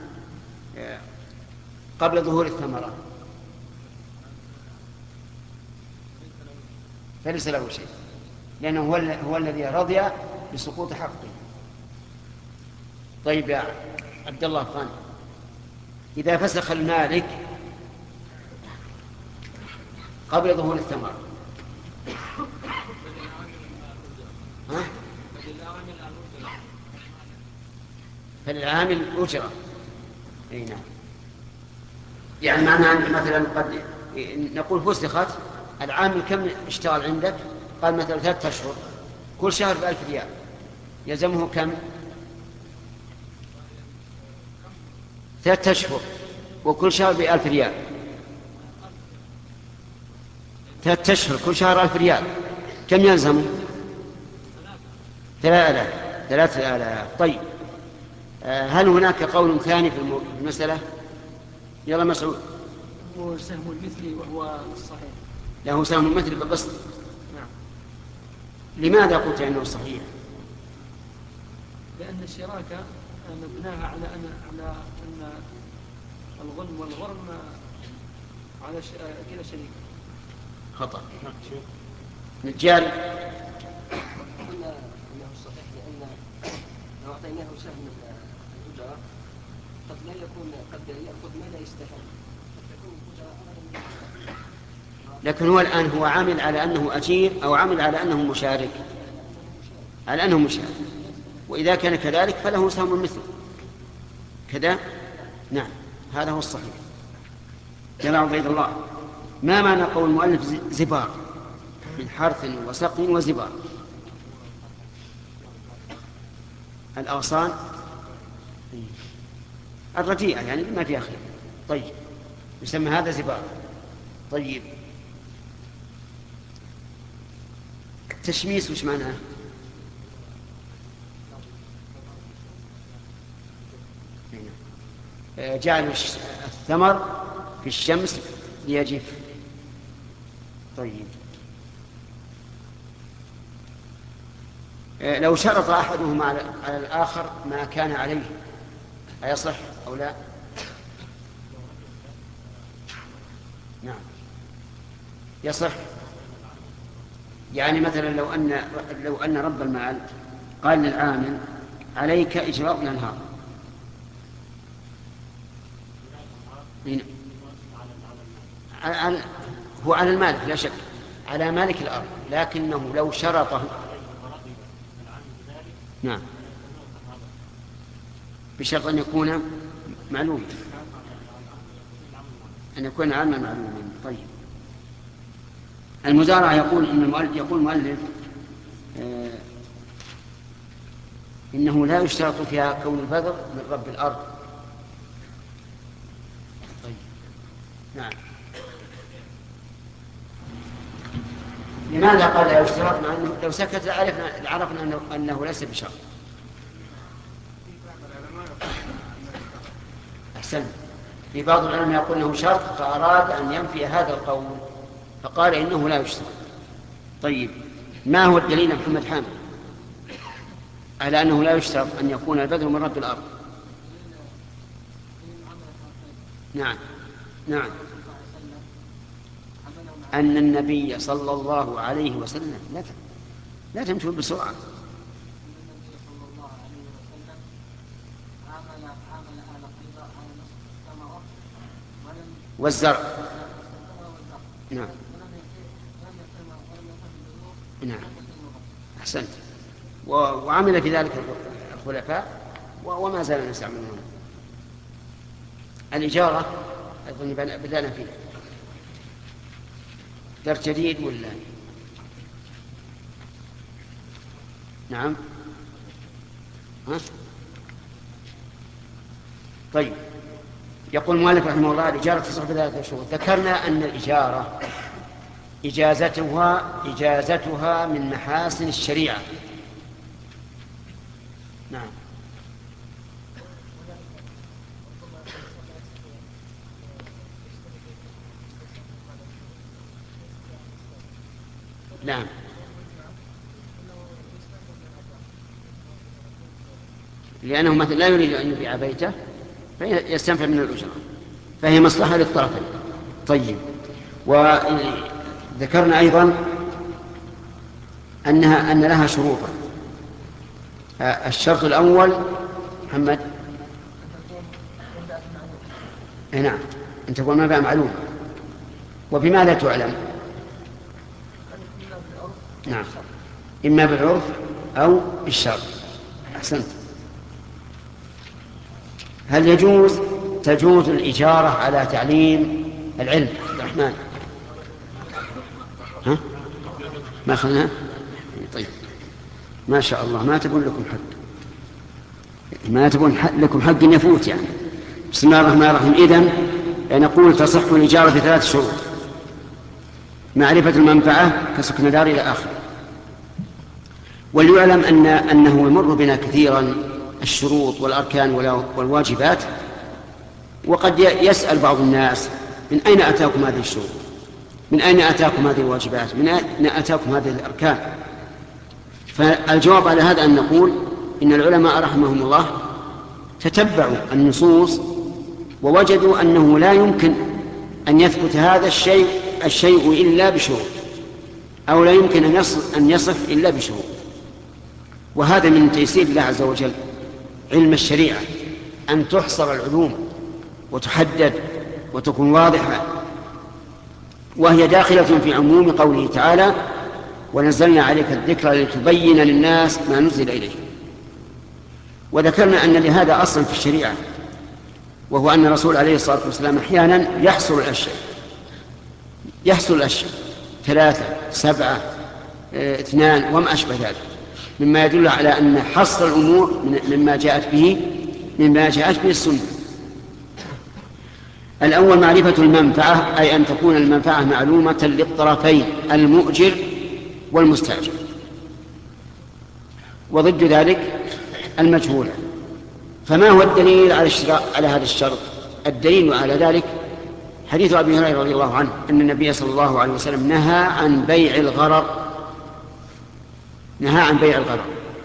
قبل ظهور الثمرة فليس له شيء، لأنه هو, هو الذي رضي بسقوط حقه. طيب يا عبد الله خان، إذا فسخ المالك قبل ظهور الثمرة ها؟ فالعامل أجرة. أي نعم. يعني معنى مثلا قد نقول فسخت العامل كم اشتغل عندك؟ قال مثلا ثلاثة أشهر، كل شهر بألف ريال، يلزمه كم؟ ثلاثة أشهر وكل شهر بألف ريال. ثلاثة أشهر كل شهر ألف ريال، كم يلزمه؟ ثلاثة آلاف. ثلاثة آلاف. طيب هل هناك قول ثاني في المسألة؟ يلا مسعود. هو سهم المثلي وهو الصحيح. له سهم المثلي بالقسط. نعم. لماذا قلت انه صحيح؟ لان الشراكه مبناها على ان على ان الغنم والغرم على كلا شريك. خطأ. نجال. قلنا انه صحيح لان لو اعطيناه سهم الاجره قد لا يكون قد ياخذ ما لا يستحق، قد تكون الاجره اغلى من. لكن هو الآن هو عامل على أنه أجير أو عامل على أنه مشارك؟ على أنه مشارك، وإذا كان كذلك فله سهم مثل كذا. نعم هذا هو الصحيح. يا عبيد الله، ما معنى قول المؤلف زبار من حرث وسق وزبار؟ الأغصان الرديئة يعني ما فيها خير. طيب يسمى هذا زبار. طيب التشميس وش معناه؟ جعل الثمر في الشمس ليجف. طيب لو شرط أحدهما على الآخر ما كان عليه أيصح أو لا؟ نعم يصح. يعني مثلا لو أن لو أن رب المال قال للعامل عليك إجراء الأنهار، هو على المالك لا شك، على مالك الأرض، لكنه لو شرطه نعم بشرط أن يكون معلوم، أن يكون عالما معلوما. طيب المزارعة يقول إن المؤلف يقول المؤلف إنه لا يشترط فيها كون البذر من رب الأرض. طيب. نعم. لماذا قال لا يشترط؟ مع أنه لو سكت لعرفنا, لعرفنا أنه, أنه ليس بشرط. أحسن. في بعض العلماء يقول أنه شرط فأراد أن ينفي هذا القول فقال إنه لا يشترط. طيب، ما هو الدليل محمد حامد على أنه لا يشترط أن يكون البذر من رب الأرض؟ نعم نعم أن النبي صلى الله عليه وسلم لا لا تمشوا بسرعة. والزرع. نعم نعم أحسنت. وعمل في ذلك الخلفاء وما زال يستعملون. الإجارة أظن بدأنا فيها درس جديد ولا؟ نعم. ها؟ طيب، يقول المؤلف رحمه الله: الإجارة تصح بثلاثة شروط. ذكرنا أن الإجارة إجازتها إجازتها من محاسن الشريعة. نعم. نعم. لأنه مثلا لا يريد أن يبيع بيته فيستنفع من الأجرة، فهي مصلحة للطرفين. طيب، وذكرنا أيضا أنها أن لها شروطا. الشرط الأول محمد نعم أن تكون ما بقى معلوم. وبما لا تعلم؟ نعم، إما بالعرف أو بالشرط. أحسنت. هل يجوز تجوز الإجارة على تعليم العلم؟ عبد الرحمن، ها؟ ما خلنا؟ طيب، ما شاء الله، ما تبون لكم حق، ما تبون حق لكم حق يفوت يعني. بسم الله الرحمن الرحيم. إذن نقول تصح الإجارة بثلاث شروط: معرفة المنفعة كسكن دار إلى آخر. وليعلم أن أنه يمر بنا كثيرا الشروط والأركان والواجبات، وقد يسأل بعض الناس: من أين أتاكم هذه الشروط؟ من أين أتاكم هذه الواجبات؟ من أين أتاكم هذه الأركان؟ فالجواب على هذا أن نقول إن العلماء رحمهم الله تتبعوا النصوص ووجدوا أنه لا يمكن أن يثبت هذا الشيء الشيء إلا بشروط، أو لا يمكن أن يصف, أن يصف إلا بشروط. وهذا من تيسير الله عز وجل علم الشريعة، أن تحصر العلوم وتحدد وتكون واضحة، وهي داخلة في عموم قوله تعالى: ونزلنا عليك الذكر لتبين للناس ما نزل إليه. وذكرنا أن لهذا أصلا في الشريعة، وهو أن الرسول عليه الصلاة والسلام أحيانا يحصر الأشياء يحصر الأشياء ثلاثة، سبعة، اثنان، وما أشبه ذلك، مما يدل على أن حصر الأمور مما جاءت به مما جاءت به السنة. الأول معرفة المنفعة، أي أن تكون المنفعة معلومة للطرفين المؤجر والمستأجر، وضد ذلك المجهولة. فما هو الدليل على على هذا الشرط؟ الدليل على ذلك حديث أبي هريرة رضي الله عنه أن النبي صلى الله عليه وسلم نهى عن بيع الغرر نهى عن بيع الغرر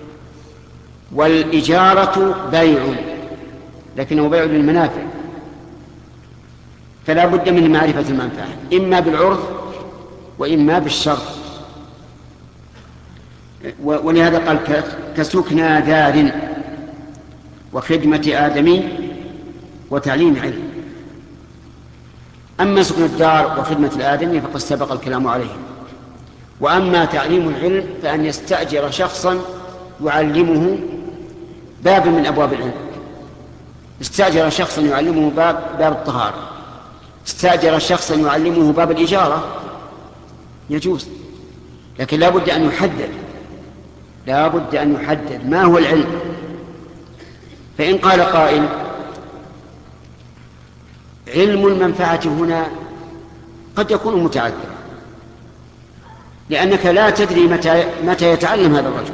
والإجارة بيع، لكنه بيع للمنافع، فلا بد من معرفة المنفعة إما بالعرف وإما بالشرط. ولهذا قال: كسكنى دار وخدمة آدمي وتعليم علم. أما سكن الدار وخدمة الآدمي فقد سبق الكلام عليه. وأما تعليم العلم فأن يستأجر شخصا يعلمه باب من أبواب العلم. استأجر شخصا يعلمه باب, باب الطهارة، استأجر شخصا يعلمه باب الإجارة، يجوز، لكن لا بد أن يحدد لا بد أن يحدد ما هو العلم فإن قال قائل علم المنفعة هنا قد يكون متعذرا، لأنك لا تدري متى, متى يتعلم هذا الرجل.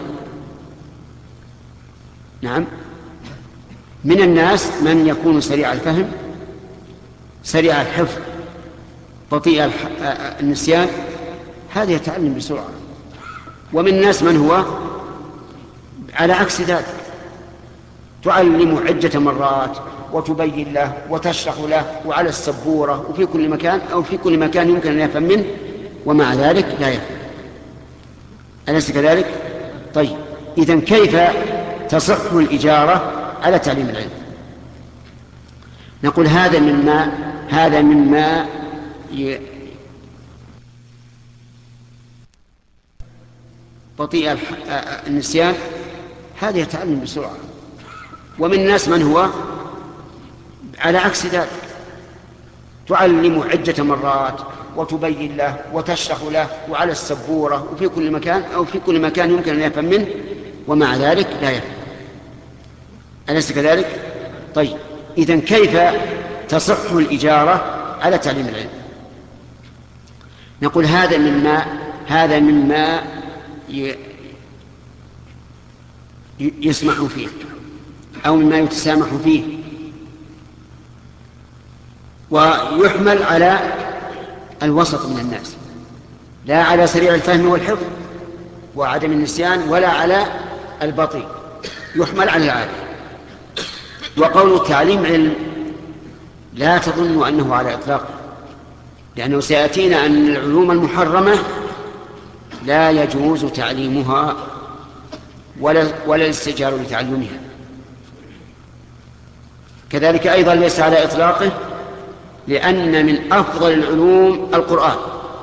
نعم، من الناس من يكون سريع الفهم سريع الحفظ بطيء النسيان، هذا يتعلم بسرعة. ومن الناس من هو على عكس ذلك، تعلمه عدة مرات وتبين له وتشرح له وعلى السبورة وفي كل مكان أو في كل مكان يمكن أن يفهم منه، ومع ذلك لا يفهم. أليس كذلك؟ طيب، إذن كيف تصح الإجارة على تعليم العلم؟ نقول هذا مما هذا مما ي... بطيء النسيان، هذا يتعلم بسرعة. ومن الناس من هو على عكس ذلك، تعلمه عدة مرات وتبين له وتشرح له وعلى السبورة وفي كل مكان أو في كل مكان يمكن أن يفهم منه، ومع ذلك لا يفهم. أليس كذلك؟ طيب، إذن كيف تصح الإجارة على تعليم العلم؟ نقول هذا مما هذا مما ي... يسمح فيه أو مما يتسامح فيه، ويحمل على الوسط من الناس، لا على سريع الفهم والحفظ وعدم النسيان، ولا على البطيء، يحمل على العادة. وقول تعليم علم لا تظن أنه على إطلاقه، لأنه سيأتينا أن العلوم المحرمة لا يجوز تعليمها ولا, ولا الاستئجار لتعلمها. كذلك أيضا ليس على إطلاقه، لأن من أفضل العلوم القرآن،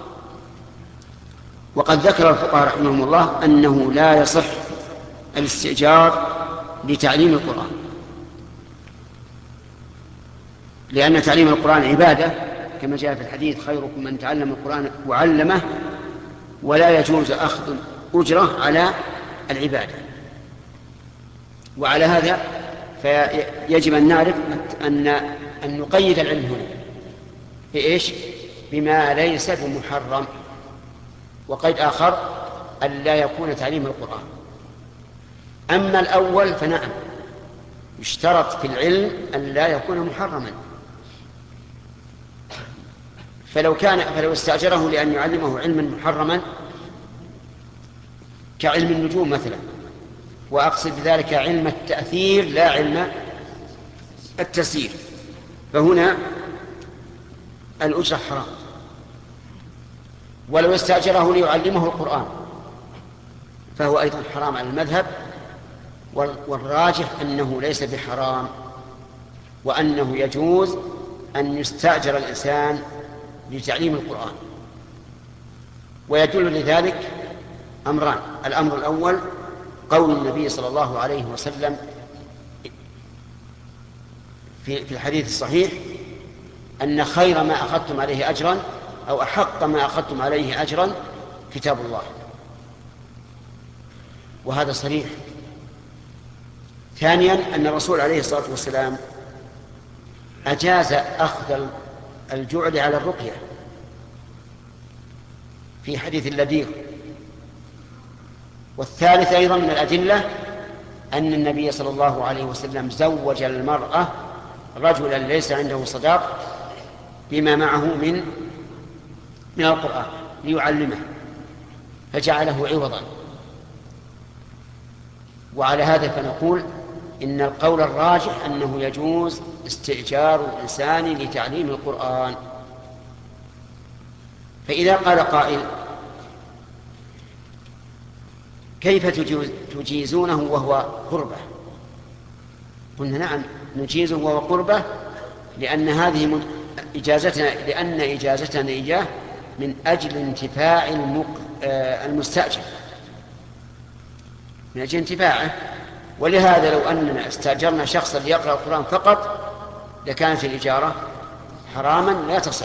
وقد ذكر الفقهاء رحمهم الله أنه لا يصح الاستئجار لتعليم القرآن، لأن تعليم القرآن عبادة، كما جاء في الحديث خيركم من تعلم القرآن وعلمه، ولا يجوز أخذ أجرة على العبادة. وعلى هذا فيجب أن نعرف أن أن نقيد العلم هنا بإيش؟ بما ليس بمحرم. وقيد آخر أن لا يكون تعليم القرآن. أما الأول فنعم، يشترط في العلم أن لا يكون محرما، فلو كان فلو استأجره لأن يعلمه علما محرما كعلم النجوم مثلا، وأقصد بذلك علم التأثير لا علم التسيير، فهنا الأجرة حرام. ولو استأجره ليعلمه القرآن فهو أيضا حرام على المذهب، والراجح أنه ليس بحرام، وأنه يجوز أن يستأجر الإنسان لتعليم القرآن. ويدل لذلك أمران: الأمر الأول قول النبي صلى الله عليه وسلم في الحديث الصحيح أن خير ما أخذتم عليه أجرا أو أحق ما أخذتم عليه أجرا كتاب الله، وهذا صريح. ثانيا أن الرسول عليه الصلاة والسلام أجاز أخذ الجعل على الرقية في حديث اللديغ. والثالث أيضا من الأدلة أن النبي صلى الله عليه وسلم زوج المرأة رجلا ليس عنده صداق بما معه من من القرآن ليعلمه، فجعله عوضا. وعلى هذا فنقول إن القول الراجح أنه يجوز استئجار الإنسان لتعليم القرآن. فإذا قال قائل كيف تجيزونه وهو قربة؟ قلنا نعم نجيزه وهو قربة، لأن هذه إجازتنا لأن إجازتنا إياه من أجل انتفاع المستأجر، من أجل انتفاعه. ولهذا لو أننا استأجرنا شخصا ليقرأ القرآن فقط لكانت الإجارة حراما لا تصح.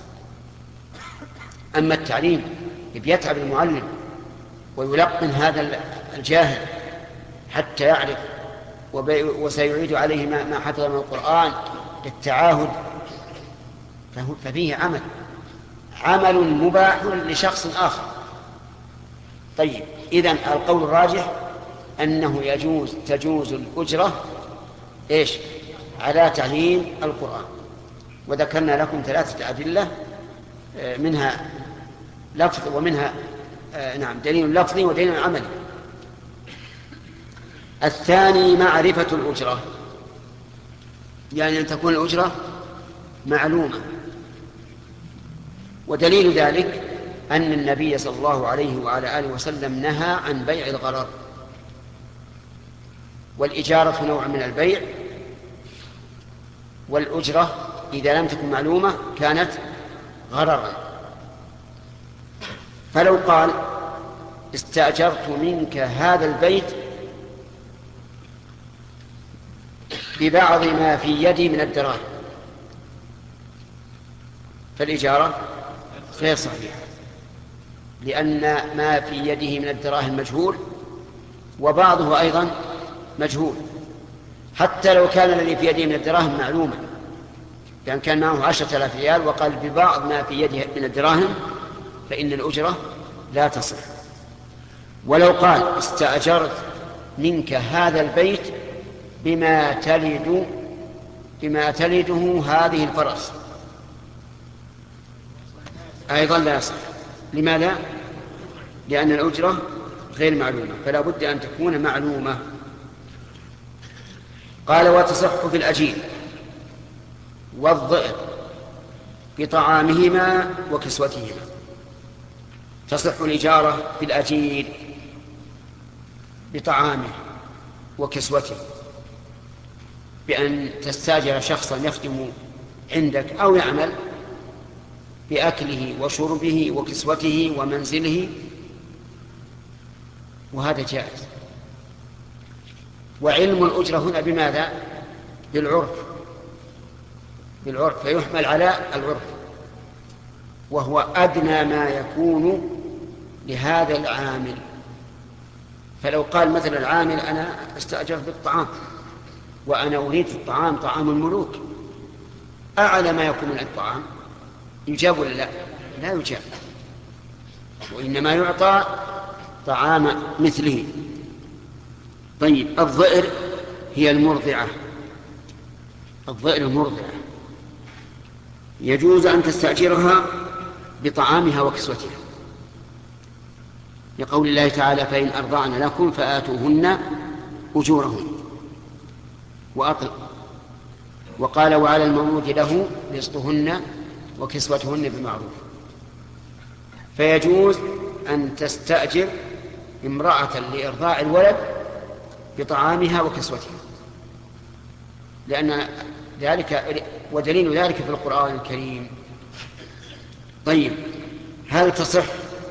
أما التعليم بيتعب المعلم ويلقن هذا الجاهل حتى يعرف وسيعيد عليه ما حفظ من القرآن للتعاهد، ففيه عمل عمل مباح لشخص آخر. طيب، إذن القول الراجح أنه يجوز تجوز الأجرة إيش على تعليم القرآن، وذكرنا لكم ثلاثة أدلة منها لفظ ومنها نعم دليل لفظي ودليل عملي. الثاني معرفة الأجرة، يعني أن تكون الأجرة معلومة، ودليل ذلك أن النبي صلى الله عليه وعلى آله وسلم نهى عن بيع الغرر، والإجارة نوع من البيع، والأجرة إذا لم تكن معلومة كانت غررا. فلو قال استأجرت منك هذا البيت ببعض ما في يدي من الدراهم، فالإجارة غير صحيحة، لأن ما في يده من الدراهم مجهول، وبعضه أيضا مجهول، حتى لو كان الذي في يده من الدراهم معلوما، يعني كان معه عشرة آلاف ريال وقال ببعض ما في يده من الدراهم، فإن الأجرة لا تصح. ولو قال استأجرت منك هذا البيت بما تلد بما تلده هذه الفرس، أيضا لا يصح. لماذا؟ لأن الأجرة غير معلومة، فلا بد أن تكون معلومة. قال وتصح في الأجير والضئر بطعامهما وكسوتهما. تصح الإجارة في الأجير بطعامه وكسوته، بأن تستاجر شخصا يخدم عندك أو يعمل بأكله وشربه وكسوته ومنزله، وهذا جائز. وعلم الأجرة هنا بماذا؟ بالعرف، بالعرف فيحمل على العرف، وهو أدنى ما يكون لهذا العامل. فلو قال مثلا العامل أنا استأجرت بالطعام وأنا أريد الطعام طعام الملوك، أعلى ما يكون من الطعام، يجاب ولا لا؟ لا يجاب، وإنما يعطى طعام مثله. طيب، الضئر هي المرضعة، الضئر المرضعة يجوز أن تستأجرها بطعامها وكسوتها، لقول الله تعالى فإن أرضعن لكم فآتوهن أجورهن وأطلق. وقال وعلى المولود له رزقهن وكسوتهن بالمعروف. فيجوز أن تستأجر امرأة لإرضاع الولد بطعامها وكسوتها، لأن ذلك ودليل ذلك في القرآن الكريم. طيب، هل تصح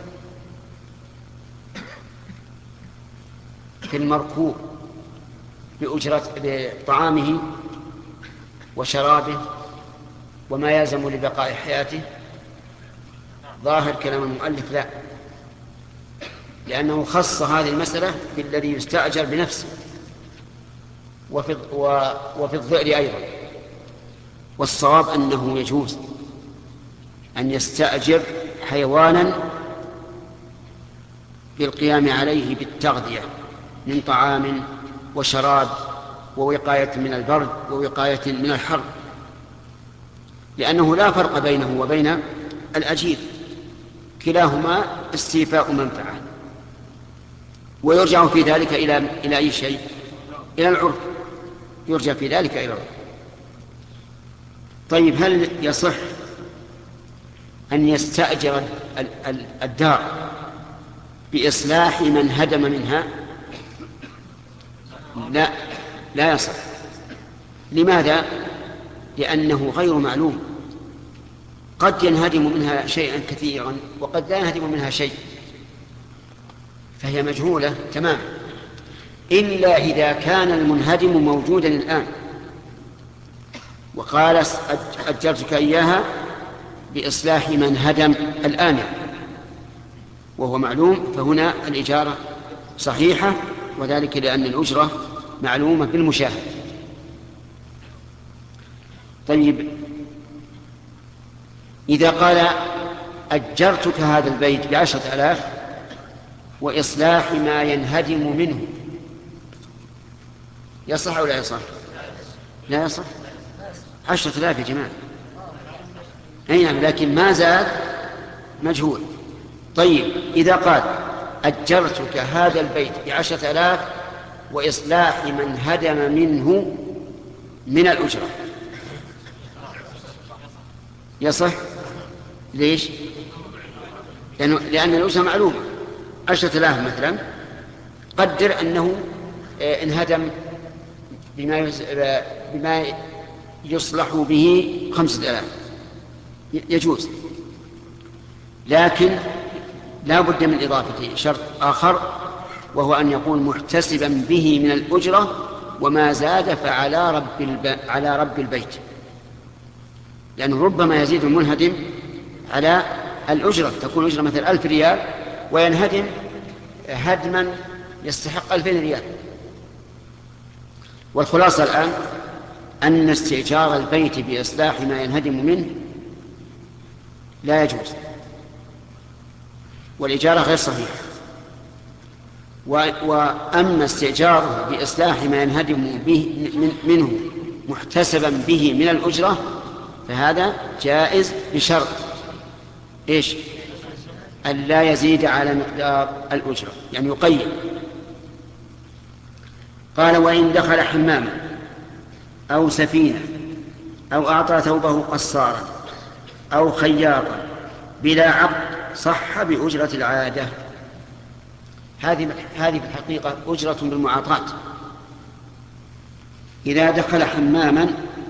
في المركوب بأجرة بطعامه وشرابه وما يلزم لبقاء حياته؟ ظاهر كلام المؤلف لا، لأنه خص هذه المسألة بالذي يستأجر بنفسه وفي, وفي الضئر أيضا. والصواب أنه يجوز أن يستأجر حيوانا بالقيام عليه بالتغذية من طعام وشراب ووقاية من البرد ووقاية من الحر، لأنه لا فرق بينه وبين الأجير، كلاهما استيفاء منفعة. ويرجع في ذلك إلى إلى أي شيء؟ إلى العرف، يرجع في ذلك إلى العرف. طيب، هل يصح أن يستأجر الدار بإصلاح من هدم منها؟ لا، لا يصح. لماذا؟ لأنه غير معلوم، قد ينهدم منها شيئا كثيرا وقد لا ينهدم منها شيء، فهي مجهولة تماما، إلا إذا كان المنهدم موجودا الآن وقال أجرتك إياها بإصلاح من هدم الآن وهو معلوم، فهنا الإجارة صحيحة، وذلك لأن الأجرة معلومة بالمشاهد. طيب، إذا قال أجرتك هذا البيت بعشرة آلاف وإصلاح ما ينهدم منه، يصح أو لا يصح؟ لا يصح. عشرة آلاف يا جماعة، أي نعم، لكن ما زاد مجهول. طيب، إذا قال أجرتك هذا البيت بعشرة آلاف وإصلاح من هدم منه من الأجرة، يصح. ليش؟ لأنه لأن الأجرة معلومة. عشرة آلاف مثلا، قدر أنه انهدم بما بما يصلح به خمسة آلاف، يجوز. لكن لا بد من إضافة شرط آخر، وهو أن يكون محتسبا به من الأجرة، وما زاد فعلى رب الب... على رب البيت، لأنه ربما يزيد المنهدم على الأجرة، تكون الأجرة مثلا ألف ريال وينهدم هدما يستحق ألفين ريال. والخلاصة الآن أن استئجار البيت بإصلاح ما ينهدم منه لا يجوز، والإجارة غير صحيحة. وأما استئجاره بإصلاح ما ينهدم به منه محتسبا به من الأجرة فهذا جائز، بشرط إيش؟ أن لا يزيد على مقدار الأجرة، يعني يقيم. قال: وإن دخل حماما أو سفينة أو أعطى ثوبه قصارا أو خياطا بلا عقد صح بأجرة العادة. هذه هذه في الحقيقة أجرة بالمعاطاة. إذا دخل حماما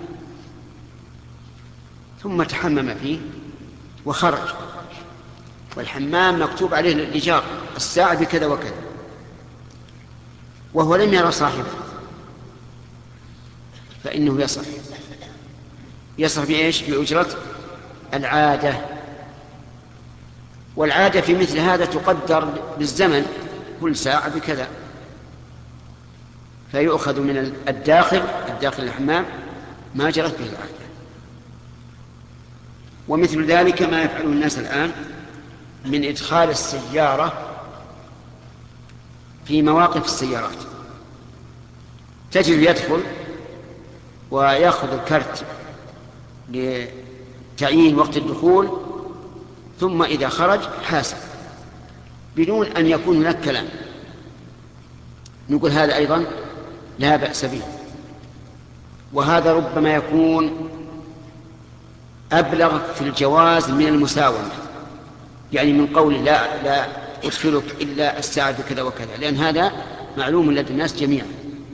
ثم تحمم فيه وخرج، والحمام مكتوب عليه الإيجار الساعة بكذا وكذا، وهو لم يرى صاحبه، فإنه يصح. يصح بإيش؟ بأجرة العادة. والعادة في مثل هذا تقدر بالزمن، كل ساعة بكذا، فيؤخذ من الداخل الداخل الحمام ما جرت به العادة. ومثل ذلك ما يفعله الناس الآن من إدخال السيارة في مواقف السيارات، تجد يدخل ويأخذ الكرت لتعيين وقت الدخول، ثم إذا خرج حاسب بدون أن يكون هناك كلام. نقول هذا أيضا لا بأس به، وهذا ربما يكون أبلغ في الجواز من المساومة، يعني من قول لا لا أدخلك إلا الساعة بكذا وكذا، لأن هذا معلوم لدى الناس جميعا.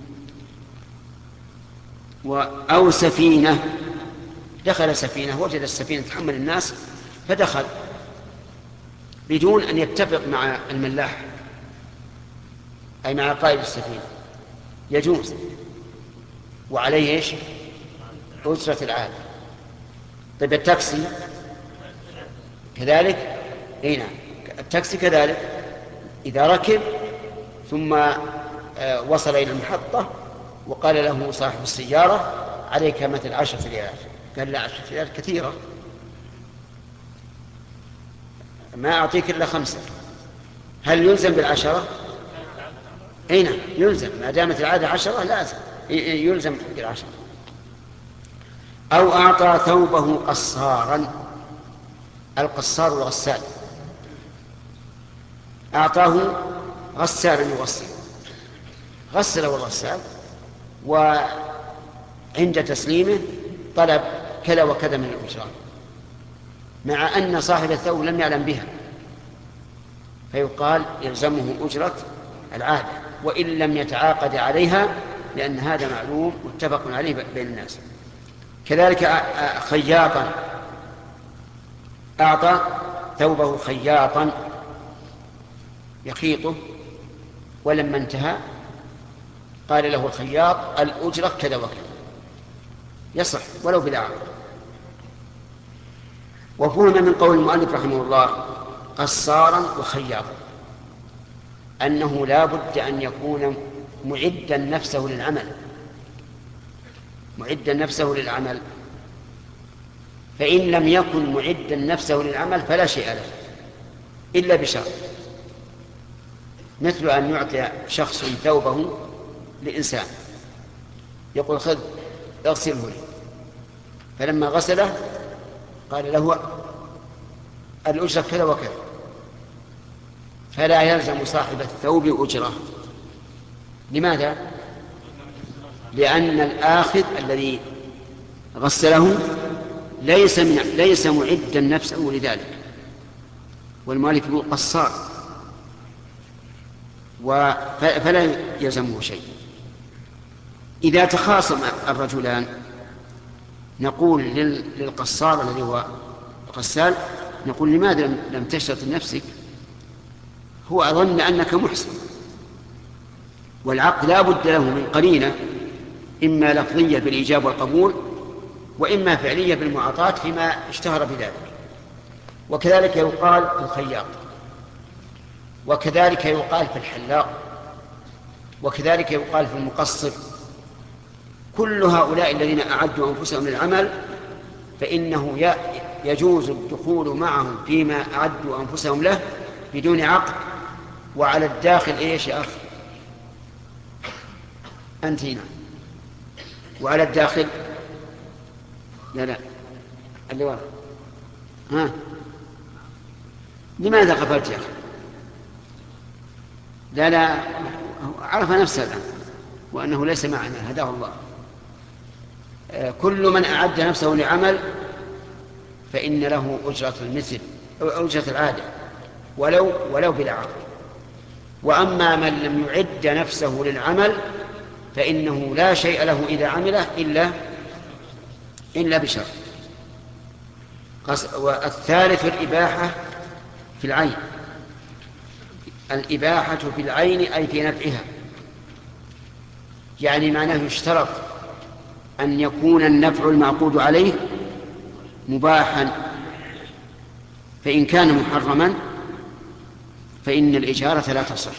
أو سفينة، دخل سفينة، وجد السفينة تحمل الناس فدخل بدون أن يتفق مع الملاح أي مع قائد السفينة، يجوز، وعليه إيش؟ أجرة العادة. طيب التاكسي كذلك، أي نعم، التاكسي كذلك إذا ركب ثم وصل إلى المحطة وقال له صاحب السيارة عليك مثل عشرة ريال، قال لا، عشرة ريال كثيرة، ما أعطيك إلا خمسة، هل يلزم بالعشرة؟ أي نعم يلزم، ما دامت العادة عشرة لازم يلزم بالعشرة. أو أعطى ثوبه قصارا، القصار والغسال، أعطاه غسالا يغسل، غسله الغسال، وعند تسليمه طلب كذا وكذا من الأجرة، مع أن صاحب الثوب لم يعلم بها، فيقال يلزمه أجرة العادة وإن لم يتعاقد عليها، لأن هذا معلوم متفق عليه بين الناس. كذلك خياطا، أعطى ثوبه خياطا يخيطه، ولما انتهى قال له الخياط الأجرة كذا وكذا، يصح ولو بلا عقد. وفهم من قول المؤلف رحمه الله قصارا وخياطا أنه لا بد أن يكون معدا نفسه للعمل معدا نفسه للعمل فإن لم يكن معدا نفسه للعمل فلا شيء له إلا بشرط، مثل أن يعطي شخص ثوبه لإنسان يقول خذ اغسله لي، فلما غسله قال له الأجرة كذا وكذا، فلا يلزم صاحب الثوب أجرة. لماذا؟ لأن الآخذ الذي غسله ليس من ليس معدا نفسه لذلك، والمؤلف يقول قصار فلا يلزمه شيء. إذا تخاصم الرجلان نقول للقصار الذي هو غسال، نقول لماذا لم تشترط لنفسك؟ هو أظن أنك محسن، والعقد لا بد له من قرينة، إما لفظية بالإيجاب والقبول، وإما فعلية بالمعاطاة فيما اشتهر بذلك. وكذلك يقال في الخياط، وكذلك يقال في الحلاق، وكذلك يقال في المقصر. كل هؤلاء الذين أعدوا أنفسهم للعمل فإنه يجوز الدخول معهم فيما أعدوا أنفسهم له بدون عقد. وعلى الداخل إيش يا أخي أنت هنا؟ وعلى الداخل لا لا اللي وراء ها لماذا غفلت يا أخي؟ لا لا عرف نفسه الآن وأنه ليس معنا، هداه الله. كل من أعد نفسه لعمل فإن له أجرة المثل أو أجرة العادة ولو ولو بلا عقد. وأما من لم يعد نفسه للعمل فإنه لا شيء له إذا عمله إلا إلا بشرط. والثالث الإباحة في العين. الإباحة في العين أي في نفعها، يعني معناه يشترط أن يكون النفع المعقود عليه مباحا، فإن كان محرما فإن الإجارة لا تصح.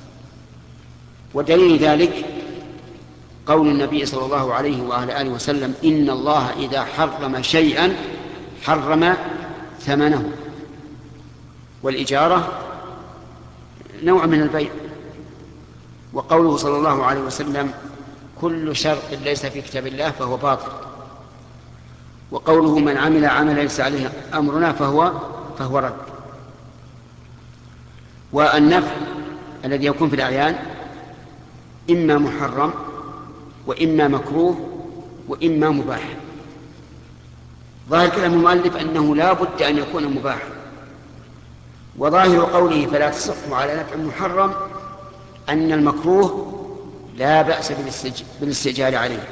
ودليل ذلك قول النبي صلى الله عليه وعلى آله وسلم: إن الله إذا حرم شيئا حرم ثمنه. والإجارة نوع من البيع. وقوله صلى الله عليه وسلم: كل شرط ليس في كتاب الله فهو باطل. وقوله: من عمل عملا ليس عليه أمرنا فهو فهو رد. والنفع الذي يكون في الأعيان إما محرم وإما مكروه وإما مباح. ظاهر كلام المؤلف أنه لا بد أن يكون مباحا، وظاهر قوله فلا تصح على نفع محرم أن المكروه لا بأس بالاستئجار عليه.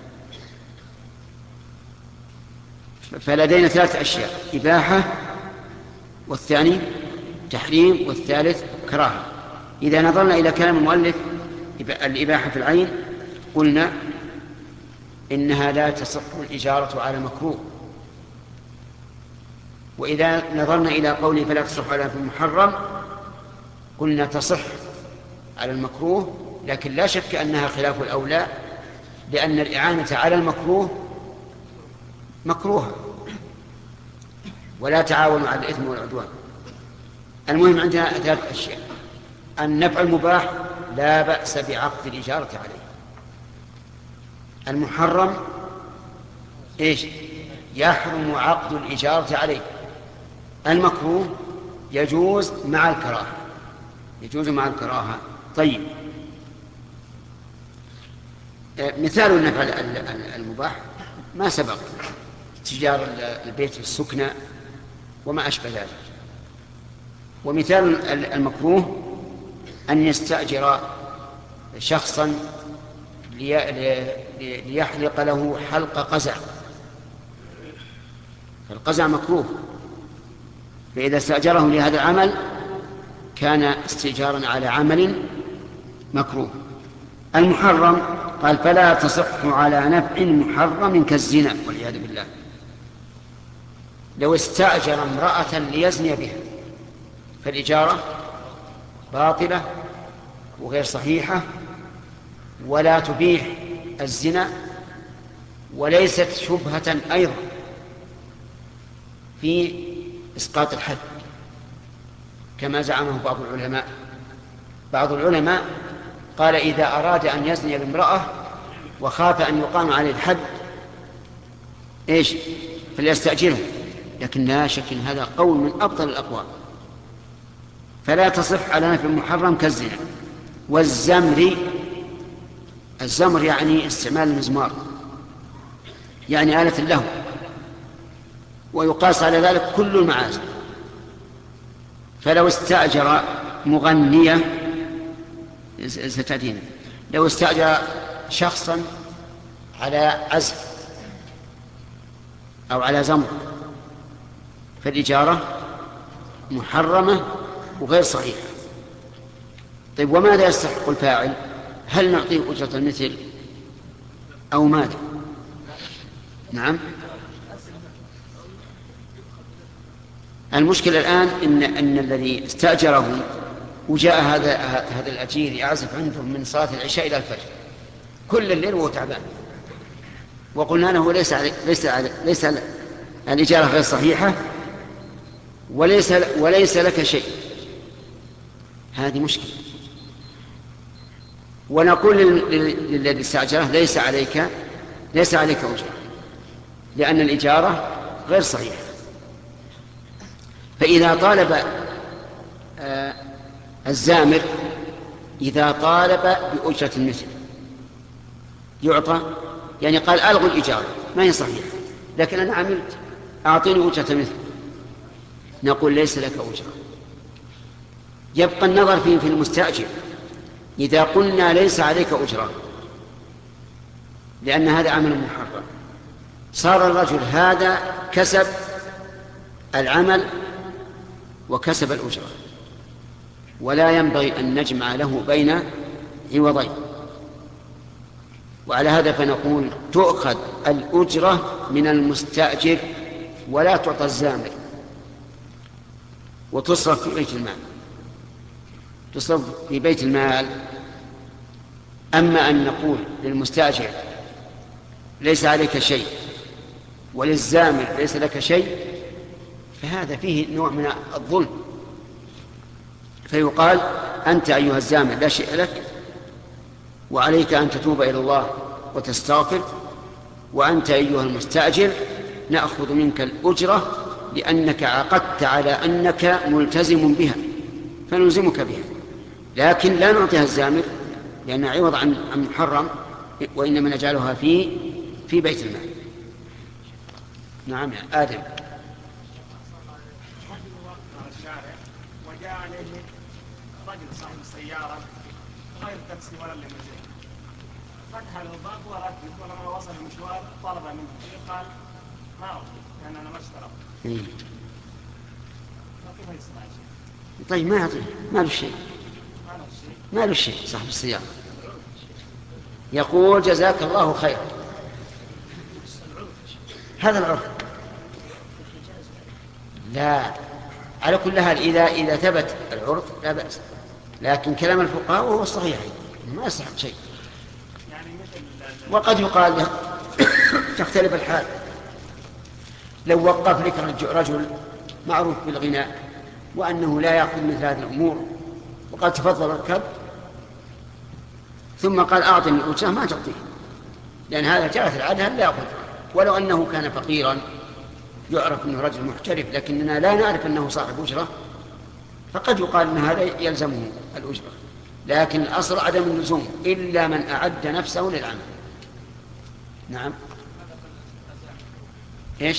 فلدينا ثلاث أشياء: إباحة، والثاني تحريم، والثالث كراهة. إذا نظرنا إلى كلام المؤلف الإباحة في العين قلنا إنها لا تصح الإجارة على مكروه. وإذا نظرنا إلى قوله فلا تصح على المحرم قلنا تصح على المكروه، لكن لا شك أنها خلاف الأولى، لأن الإعانة على المكروه مكروه، ولا تعاونوا على الإثم والعدوان. المهم عندنا ثلاث أشياء: النفع المباح لا بأس بعقد الإجارة عليه. المحرم إيش؟ يحرم عقد الإجارة عليه. المكروه يجوز مع الكراهة يجوز مع الكراهة. طيب، مثال النفع المباح ما سبق: تجار البيت السكنى وما أشبه ذلك. ومثال المكروه أن يستأجر شخصا ليحلق له حلق قزع، فالقزع مكروه، فإذا استأجره لهذا العمل كان استئجارا على عمل مكروه. المحرم قال فلا تصح على نفع محرم كالزنا والعياذ بالله. لو استأجر امرأة ليزني بها فالإجارة باطلة وغير صحيحة، ولا تبيح الزنا، وليست شبهة أيضا في إسقاط الحد كما زعمه بعض العلماء. بعض العلماء قال إذا أراد أن يزني بامرأة وخاف أن يقام عليه الحد إيش فليستأجره، لكن لا شك أن هذا قول من أبطل الأقوال، فلا تصح على نفي محرم كالزنا. والزمر، الزمر يعني استعمال المزمار، يعني آلة اللهو، ويقاس على ذلك كل المعازف. فلو استأجر مغنية ستأتينا، لو استأجر شخصا على عزف أو على زمر فالإجارة محرمة وغير صحيحة. طيب وماذا يستحق الفاعل؟ هل نعطيه أجرة المثل أو ماذا؟ نعم، المشكلة الآن إن, إن الذي استأجره وجاء هذا هذا الأجير يعزف عندهم من صلاة العشاء إلى الفجر كل الليل وهو تعبان، وقلنا له ليس ليس ليس الإجارة غير صحيحة وليس وليس لك شيء، هذه مشكلة. ونقول للذي استأجره ليس عليك ليس عليك أجرة، لأن الإجارة غير صحيحة. فإذا طالب آه الزامر إذا طالب بأجرة المثل يعطى، يعني قال ألغوا الإجارة ما هي صحيحة لكن أنا عملت أعطيني أجرة مثل، نقول ليس لك أجرة. يبقى النظر فيه في المستأجر. إذا قلنا ليس عليك أجرة لأن هذا عمل محرم، صار الرجل هذا كسب العمل وكسب الأجرة، ولا ينبغي أن نجمع له بين عوضين. وعلى هذا فنقول تؤخذ الأجرة من المستأجر ولا تعطى الزامر، وتصرف في بيت المال، تصرف في بيت المال. أما أن نقول للمستأجر ليس عليك شيء وللزامر ليس لك شيء فهذا فيه نوع من الظلم. فيقال أنت أيها الزامر لا شيء لك وعليك أن تتوب إلى الله وتستغفر، وأنت أيها المستأجر نأخذ منك الأجرة لأنك عقدت على أنك ملتزم بها فنلزمك بها، لكن لا نعطيها الزامر لأنها عوض عن محرم، وإنما نجعلها في في بيت المال. نعم يا آدم. وجاء عليه رجل صاحب السيارة غير تاكسي ولا ليموزين، فتح له الباب وركب، ولما وصل المشوار طلب منه شيء قال ما أعطي لأن أنا ما اشتريت. فكيف يصنع شيء؟ طيب ما يعطيه، ما له شيء، ما له شيء صاحب السيارة. يقول جزاك الله خير، هذا العرف. لا، على كل حال إذا إذا ثبت العرف لا بأس، لكن كلام الفقهاء هو الصحيح ما يستحق شيء. وقد يقال له تختلف الحال، لو وقف لك رجل معروف بالغناء وأنه لا يأخذ مثل هذه الأمور وقد تفضل الركب ثم قال أعطني الأجرة ما تعطيه، لأن هذا جاءت العادة لا يأخذ، ولو أنه كان فقيرا يعرف أنه رجل محترف لكننا لا نعرف أنه صاحب أجرة فقد يقال أن هذا يلزمه الأجرة، لكن الأصل عدم اللزوم إلا من أعد نفسه للعمل. نعم. إيش؟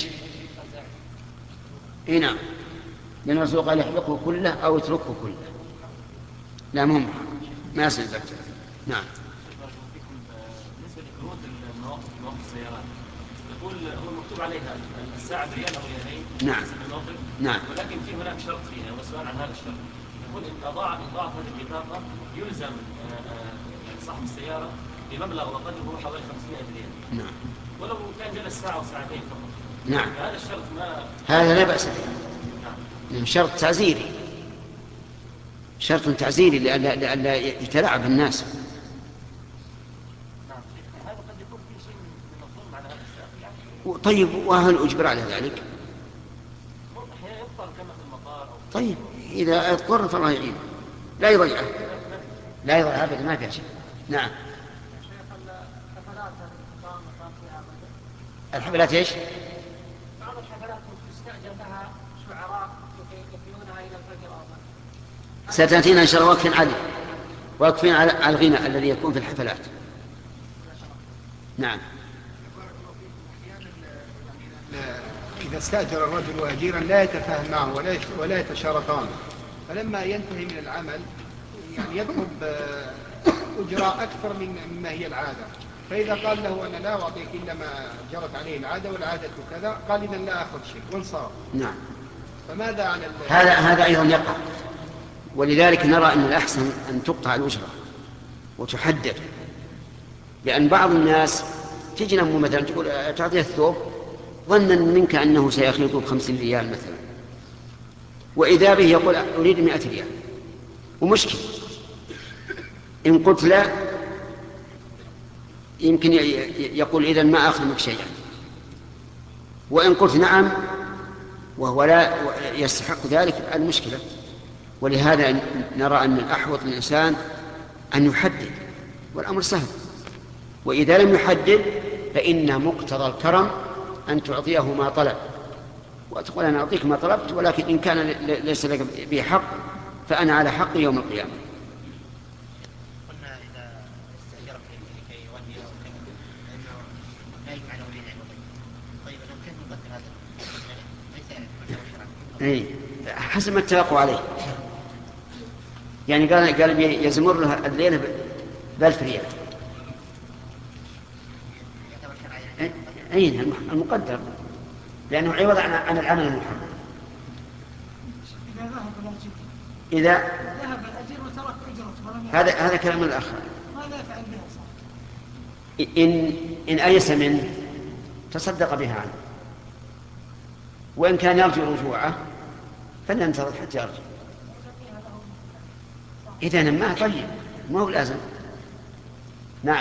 إيه نعم، لأن الرسول قال يحلقه كله أو يتركه كله، لا مهم ما يصل ذلك. نعم. بالنسبة لكروت المواقف مواقف السيارات يقول هو مكتوب عليها الساعة بريال أو ريالين. نعم. نعم. ولكن في هناك شرط فيها والسؤال عن هذا الشرط. يقول إن أضاع إضاعة هذه البطاقة يلزم صاحب السيارة بمبلغ وقدره حوالي خمسمائة ريال. نعم. ولو كان جلس ساعة وساعتين فقط. نعم. هذا الشرط ما هذا لا بأس به. نعم. شرط تعزيري، شرط تعزيري لألا يتلاعب الناس. هذا قد يكون في شيء من الظلم على هذا السائق. طيب وهل أجبر على ذلك؟ أحيانا يضطر كما في المطار أو طيب إذا اضطر فالله يعين، لا يضيعه، لا يضيع أبدا، ما فيها شيء. نعم. الحفلات ايش؟ بعض الحفلات تستأجر لها شعراء يحيونها إلى الفجر أو ستأتينا إن شاء الله وقف عليه، وقف على الغناء الذي يكون في الحفلات. نعم. إذا استأجر الرجل أجيرا لا يتفاهم معه ولا ولا يتشاركان، فلما ينتهي من العمل يعني يطلب أجراء أكثر مما هي العادة، فإذا قال له أنا لا أعطيك إلا ما جرت عليه العادة والعادة كذا، قال إذا لا أخذ شيء وانصرف. نعم. فماذا عن هذا هذا أيضا يقع، ولذلك نرى أن الأحسن أن تقطع الأجرة وتحدد، لأن بعض الناس تجي نمو مثلا تقول تعطيه الثوب ظنا منك أنه سيخلطه بخمسين ريال مثلا، وإذا به يقول أريد مئة ريال، ومشكل إن قلت لا يمكن يقول إذن ما أخذ منك شيئا، وإن قلت نعم وهو لا يستحق ذلك المشكلة. ولهذا نرى أن الأحوط للإنسان أن يحدد، والأمر سهل، وإذا لم يحدد فإن مقتضى الكرم أن تعطيه ما طلب، وتقول أنا أعطيك ما طلبت، ولكن إن كان ليس لك به حق فأنا على حق يوم القيامة. قلنا إذا استأجر لكي يولي أو كذا فإنه لا يجمع له بين عوضين. طيب لو كان يقدر هذا ليس إيه حسب ما اتفقوا عليه، يعني قال قال يزمر له الليلة بألف ريال. أي المقدر، لأنه عوض عن عن العمل المحرم. إذا ذهب الأجير وترك أجرته هذا هذا كلام الآخر. ماذا يفعل بها صح؟ إن إن أيس منه تصدق بها عنه، وإن كان يرجو رجوعه فلينتظر حتى يرجع. إذا ما طيب ما هو لازم. نعم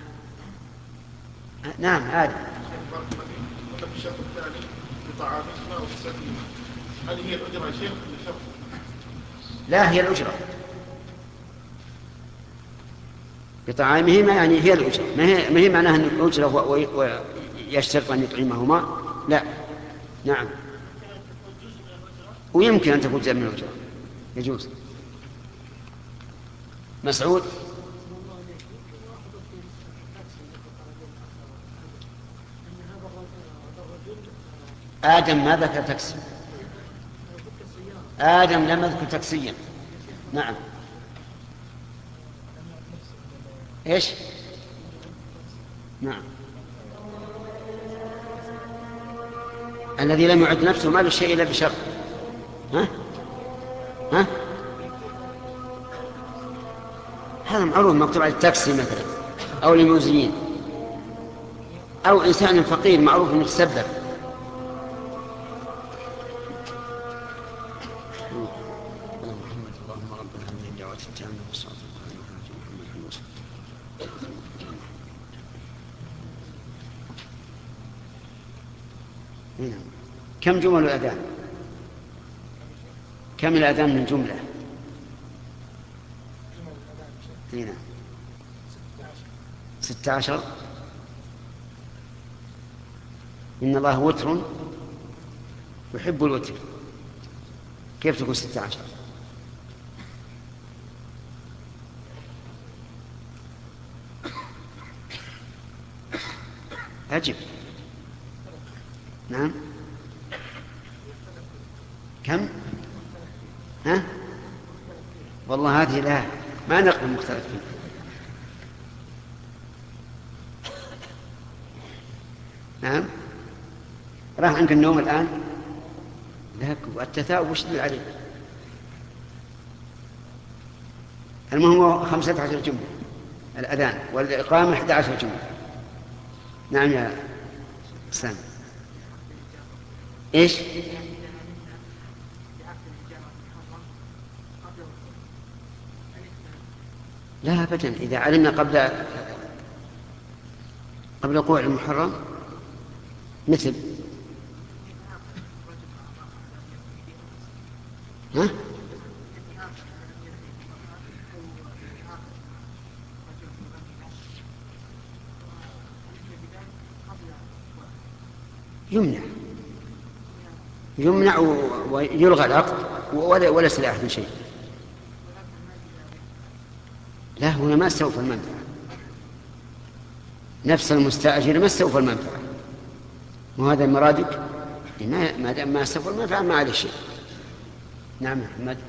نعم هذا الشرط الثاني بطعامهما وكسوتهما، هل هي الأجرة شيء ولا شرط؟ لا هي الأجرة بطعامهما، يعني هي الأجرة، ما هي ما هي معناها أن الأجرة ويشترط أن يطعمهما، لا. نعم ويمكن أن تكون جزء من الأجرة، يجوز. مسعود. آدم ما ذكر تكسي، آدم لم يذكر تكسيا. نعم. إيش؟ نعم. الذي لم يعد نفسه ما له شيء إلا بشر. ها؟ ها؟ هذا معروف مكتوب على التاكسي مثلا، أو الموزيين، أو إنسان فقير معروف أنه يتسبب. كم جمل الأذان؟ كم الأذان من جملة؟ هنا ستة عشر. إن الله وتر يحب الوتر، كيف تكون ستة عشر؟ أجب. نعم. كم؟ ها؟ والله هذه لا ما نقبل مختلف فيه. نعم. راح عنك النوم الآن؟ لا، التثاؤب وش دل عليه؟ المهم هو خمسة عشر جملة الأذان، والإقامة إحدى عشر جملة. نعم يا سام. إيش؟ لا أبدا، إذا علمنا قبل قبل وقوع المحرم مثل ها؟ يمنع يمنع ويلغى العقد ولا ولا سلاح من شيء. لا، هنا ما استوفى المنفعة، نفس المستأجر ما استوفى المنفعة، وهذا مرادك ما دام ما استوفى المنفعة ما عليه شيء. نعم محمد.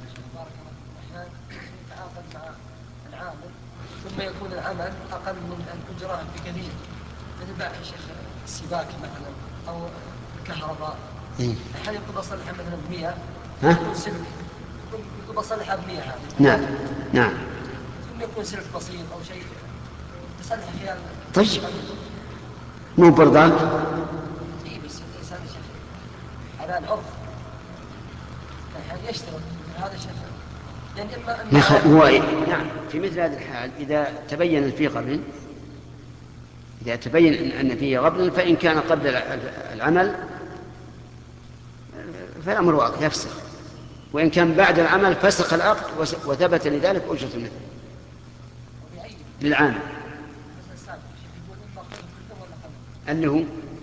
يتعاقد مع العامل ثم يكون العمل أقل من الأجرة بكثير، مثل باع شيخ السباك مثلا أو الكهرباء. إيه؟ أحيانا يكون بصلحها مثلا بمئة ها؟ يكون سلك يكون بصلحها بمئة هذه. نعم نعم. ثم يكون سلك بسيط أو شيء تصلح خلال. طيب مو برضان؟ إيه بس الإنسان شيخ على العرف يعني يشترط هذا الشيء. يعني إما هو نعم في مثل هذه الحال إذا تبين فيه غبن، إذا تبين أن فيه غبن فإن كان قبل العمل فالأمر واقع يفسخ، وإن كان بعد العمل فسخ العقد وثبت لذلك أجرة المثل للعامل. أنه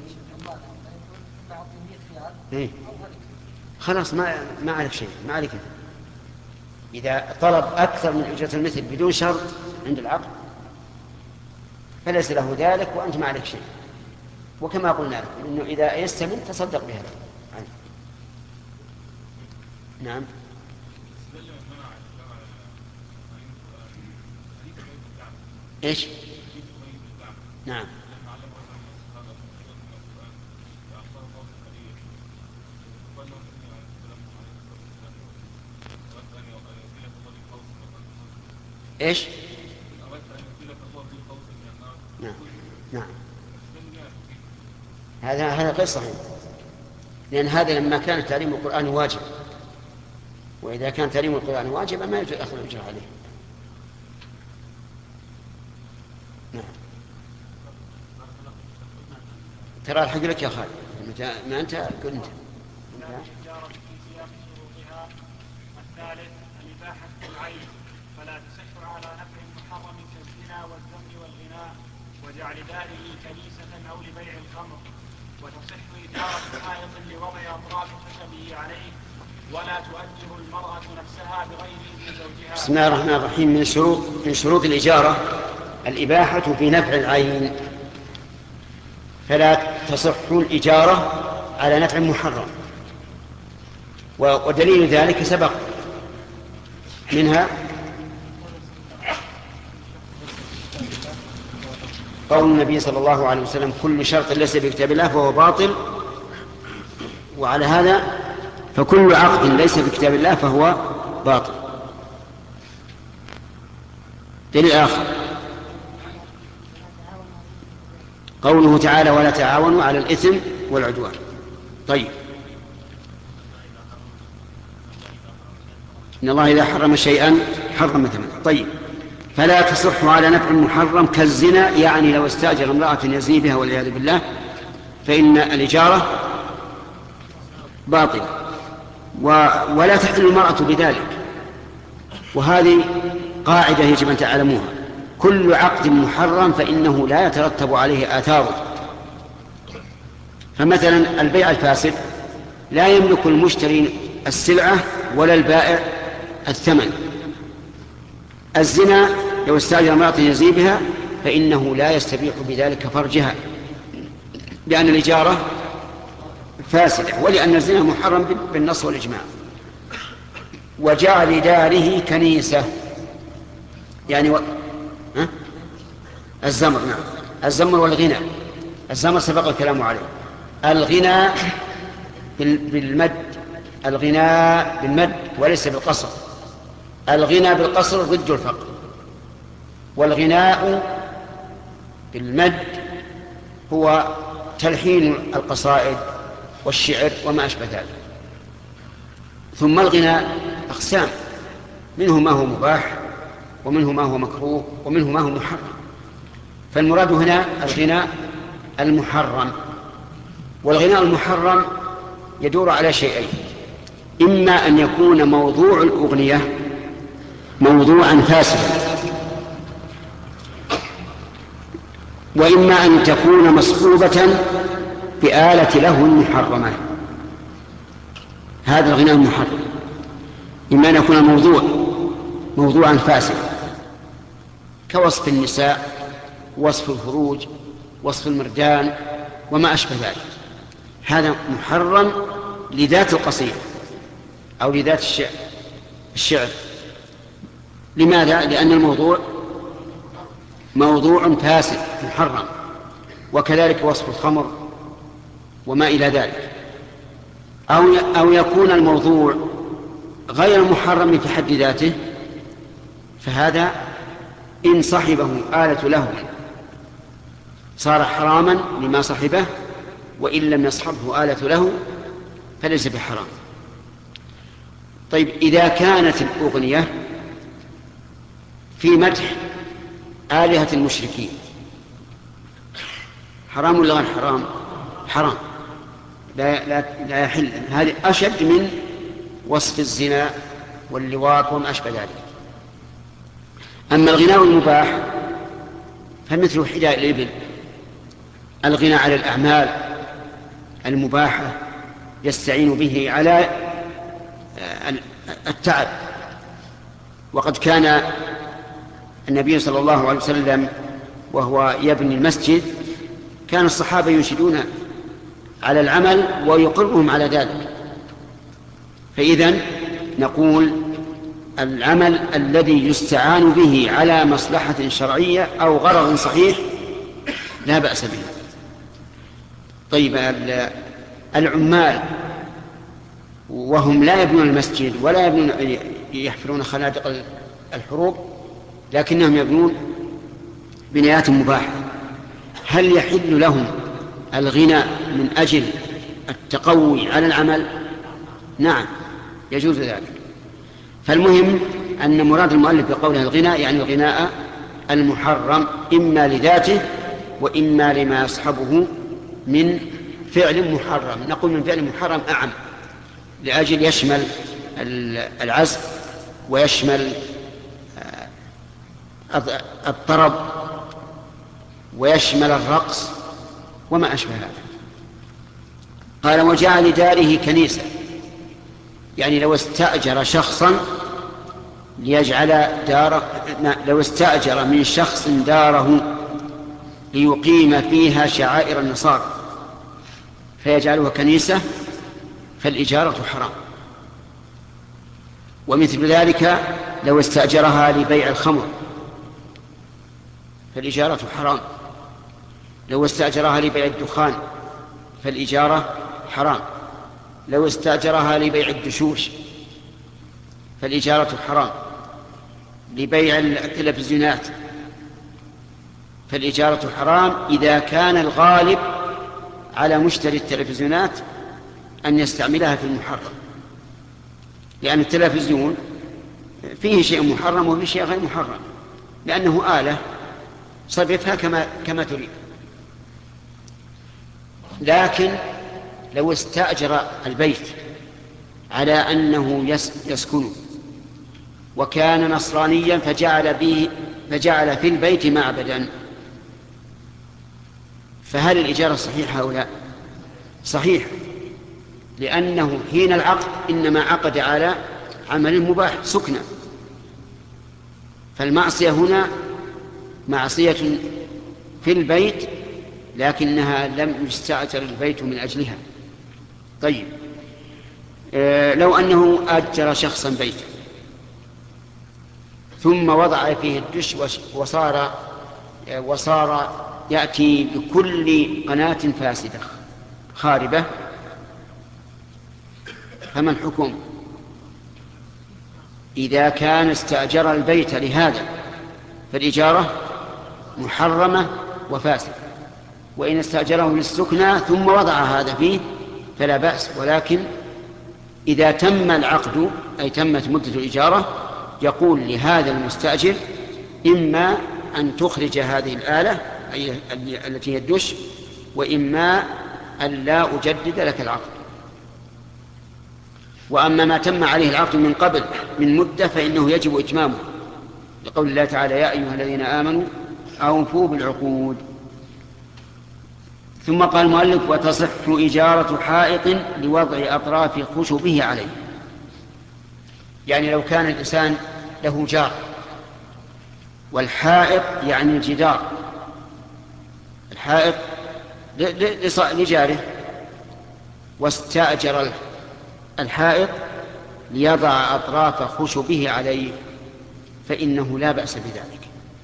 إيه؟ خلاص ما ما عليك شيء، ما عليك. إذا طلب أكثر من أجرة المثل بدون شرط عند العقد فليس له ذلك وأنت ما عليك شيء. وكما قلنا لكم إنه إذا يستمن تصدق بها. نعم. إيش؟ نعم. إيش؟ نعم نعم. هذا هذا غير صحيح، لأن هذا لما كان تعليم القرآن واجب، وإذا كان تعليم القرآن واجبا ما يجوز أخذ الأجر عليه. نعم. ترى الحق لك يا خالد، ما أنت قل أنت. الثالث الإباحة العين، فلا تصح على نفع محرم كالزنا والذم والغناء وجعل داره كنيسة أو لبيع الخمر، وتصح إدارة حائط لوضع أطراف خشبه عليه، ولا تؤجر المرأة نفسها بغير إذن زوجها. بسم الله الرحمن الرحيم. من شروط من شروط الإجارة الإباحة في نفع العين، فلا تصح الإجارة على نفع محرم، ودليل ذلك سبق منها قول النبي صلى الله عليه وسلم: كل شرط ليس بكتاب الله فهو باطل، وعلى هذا فكل عقد ليس بكتاب الله فهو باطل. دليل آخر قوله تعالى: ولا تعاونوا على الإثم والعدوان. طيب، إن الله إذا حرم شيئا حرم ثمنه. طيب، فلا تصح على نفع محرم كالزنا، يعني لو استأجر امرأة يزني بها والعياذ بالله فإن الإجارة باطلة، ولا تحل المرأة بذلك. وهذه قاعدة يجب أن تعلموها: كل عقد محرم فإنه لا يترتب عليه آثاره. فمثلا البيع الفاسد لا يملك المشتري السلعة ولا البائع الثمن. الزنا لو استأجر امرأة يزني بها فإنه لا يستبيح بذلك فرجها، لأن الإجارة فاسدة، ولأن الزنا محرم بالنص والإجماع. وجعل داره كنيسة، يعني و... ها؟ الزمر. نعم، الزمر والغنى. الزمر سبق الكلام عليه. الغنى بالمد، الغنى بالمد وليس بالقصر. الغنى بالقصر ضد الفقر، والغناء بالمد هو تلحين القصائد والشعر وما أشبه ذلك. ثم الغناء أقسام، منه ما هو مباح ومنه ما هو مكروه ومنه ما هو محرم. فالمراد هنا الغناء المحرم. والغناء المحرم يدور على شيئين: إما أن يكون موضوع الأغنية موضوعا فاسدا، وإما أن تكون مصحوبة بآلة لهو محرمة. هذا الغناء المحرم إما أن يكون الموضوع موضوعا فاسدا كوصف النساء، وصف الفروج، وصف المردان وما أشبه ذلك، هذا محرم لذات القصيدة أو لذات الشعر الشعر لماذا؟ لأن الموضوع موضوع فاسد محرم. وكذلك وصف الخمر وما إلى ذلك. أو أو يكون الموضوع غير محرم في حد ذاته، فهذا إن صحبه آلة لهو صار حراما لما صحبه، وإن لم يصحبه آلة له فليس بحرام. طيب، إذا كانت الأغنية في مدح آلهة المشركين حرام ولا غير حرام؟ حرام، لا, لا, لا يحل. هذه أشد من وصف الزنا واللواط وما أشبه ذلك. أما الغناء المباح فمثل حداء الإبل، الغناء على الأعمال المباحة يستعين به على التعب. وقد كان النبي صلى الله عليه وسلم وهو يبني المسجد كان الصحابة ينشدون على العمل ويقرهم على ذلك. فإذن نقول العمل الذي يستعان به على مصلحة شرعية أو غرض صحيح لا بأس به. طيب، العمال وهم لا يبنون المسجد ولا يبنون يحفرون خنادق الحروب، لكنهم يبنون بنايات مباحة، هل يحل لهم الغناء من أجل التقوي على العمل؟ نعم، يجوز ذلك. فالمهم أن مراد المؤلف بقوله الغناء يعني الغناء المحرم، إما لذاته وإما لما يصحبه من فعل محرم. نقول من فعل محرم أعم، لأجل يشمل العزف ويشمل الطرب ويشمل الرقص وما أشبه هذا. قال: وجعل داره كنيسة، يعني لو استأجر شخصا ليجعل داره، لو استأجر من شخص داره ليقيم فيها شعائر النصارى فيجعلها كنيسة فالإجارة حرام. ومثل ذلك لو استأجرها لبيع الخمر فالإجارة حرام. لو استأجرها لبيع الدخان فالإجارة حرام. لو استأجرها لبيع الدشوش فالإجارة حرام. لبيع التلفزيونات فالإجارة حرام إذا كان الغالب على مشتري التلفزيونات أن يستعملها في المحرم، لأن التلفزيون فيه شيء محرم وفيه شيء غير محرم، لأنه آلة صرفها كما, كما تريد. لكن لو استأجر البيت على أنه يسكن وكان نصرانيا فجعل, به فجعل في البيت معبدا، فهل الإجارة صحيحة أو لا؟ صحيح، لأنه حين العقد إنما عقد على عمل مباح سكنة، فالمعصية هنا معصية في البيت لكنها لم يستأجر البيت من أجلها. طيب، آه لو أنه أجر شخصا بيتا ثم وضع فيه الدش وصار وصار يأتي بكل قناة فاسدة خاربة، فما الحكم؟ إذا كان استأجر البيت لهذا فالإجارة محرمة وفاسدة، وإن استأجره للسكنى ثم وضع هذا فيه فلا بأس. ولكن إذا تم العقد أي تمت مدة الإجارة يقول لهذا المستأجر إما أن تخرج هذه الآلة أي التي هي الدش وإما أن لا أجدد لك العقد. وأما ما تم عليه العقد من قبل من مدة فإنه يجب إتمامه، لقول الله تعالى: يا أيها الذين آمنوا أوفوا بالعقود. ثم قال المؤلف: وتصح إجارة حائط لوضع أطراف خشبه عليه. يعني لو كان الإنسان له جار، والحائط يعني الجدار، الحائط لجاره، واستأجر الحائط ليضع أطراف خشبه عليه فإنه لا بأس بذلك.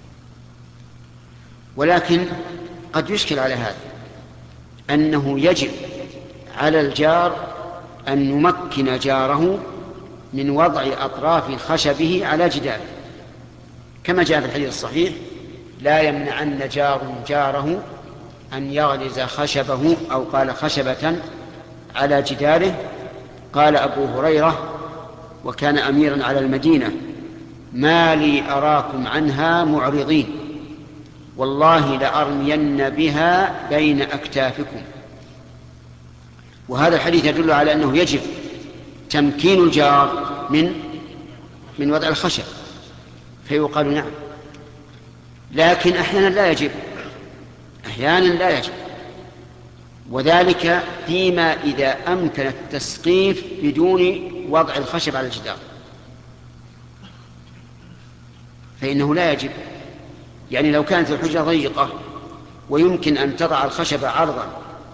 ولكن قد يشكل على هذا أنه يجب على الجار أن يمكن جاره من وضع أطراف خشبه على جداره، كما جاء في الحديث الصحيح: لا يمنعن جار جاره أن يغرز خشبه، أو قال خشبة، على جداره. قال أبو هريرة وكان أميرا على المدينة: ما لي أراكم عنها معرضين، والله لأرمين بها بين أكتافكم. وهذا الحديث يدل على أنه يجب تمكين الجار من من وضع الخشب، فيقال نعم. لكن أحيانا لا يجب، أحيانا لا يجب، وذلك فيما إذا أمكن التسقيف بدون وضع الخشب على الجدار فإنه لا يجب. يعني لو كانت الحجرة ضيقة ويمكن أن تضع الخشب عرضا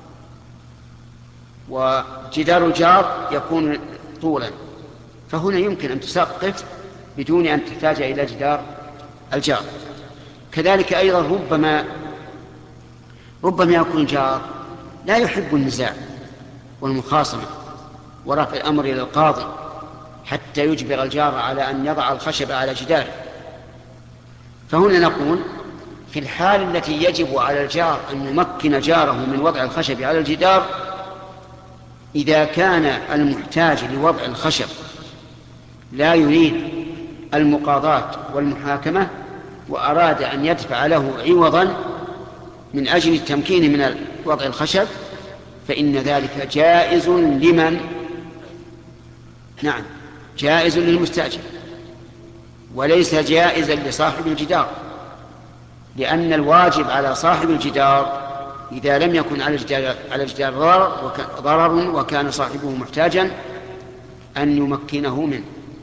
وجدار الجار يكون طولا، فهنا يمكن أن تسقف بدون أن تحتاج إلى جدار الجار. كذلك أيضا ربما ربما يكون الجار لا يحب النزاع والمخاصمة ورفع الأمر إلى القاضي حتى يجبر الجار على أن يضع الخشب على جداره. فهنا نقول: في الحال التي يجب على الجار أن يمكن جاره من وضع الخشب على الجدار، إذا كان المحتاج لوضع الخشب لا يريد المقاضاة والمحاكمة وأراد أن يدفع له عوضا من أجل التمكين من وضع الخشب، فإن ذلك جائز لمن؟ نعم، جائز للمستأجر، وليس جائزا لصاحب الجدار، لأن الواجب على صاحب الجدار إذا لم يكن على الجدار, على الجدار ضرر, ضرر وكان صاحبه محتاجا أن يمكنه منه.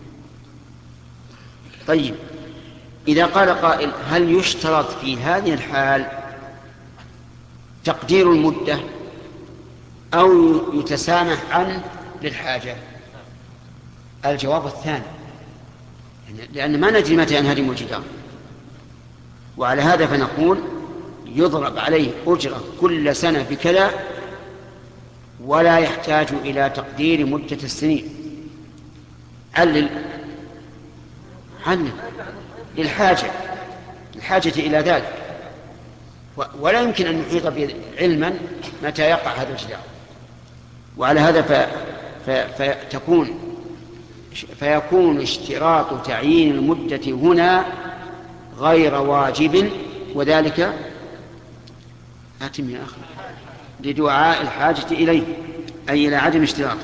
طيب، إذا قال قائل: هل يشترط في هذه الحال تقدير المدة أو يتسامح عنه للحاجة؟ الجواب الثاني، لأن ما ندري متى ينهدم الجدار، وعلى هذا فنقول يضرب عليه أجرة كل سنة بكذا، ولا يحتاج إلى تقدير مدة السنين. علل علل للحاجة الحاجة إلى ذلك، ولا يمكن أن نحيط بعلما متى يقع هذا الجدار. وعلى هذا ف... ف... فتكون فيكون اشتراط تعيين المدة هنا غير واجب، وذلك أتم يا أخي لدعاء الحاجة إليه، أي إلى عدم اشتراط.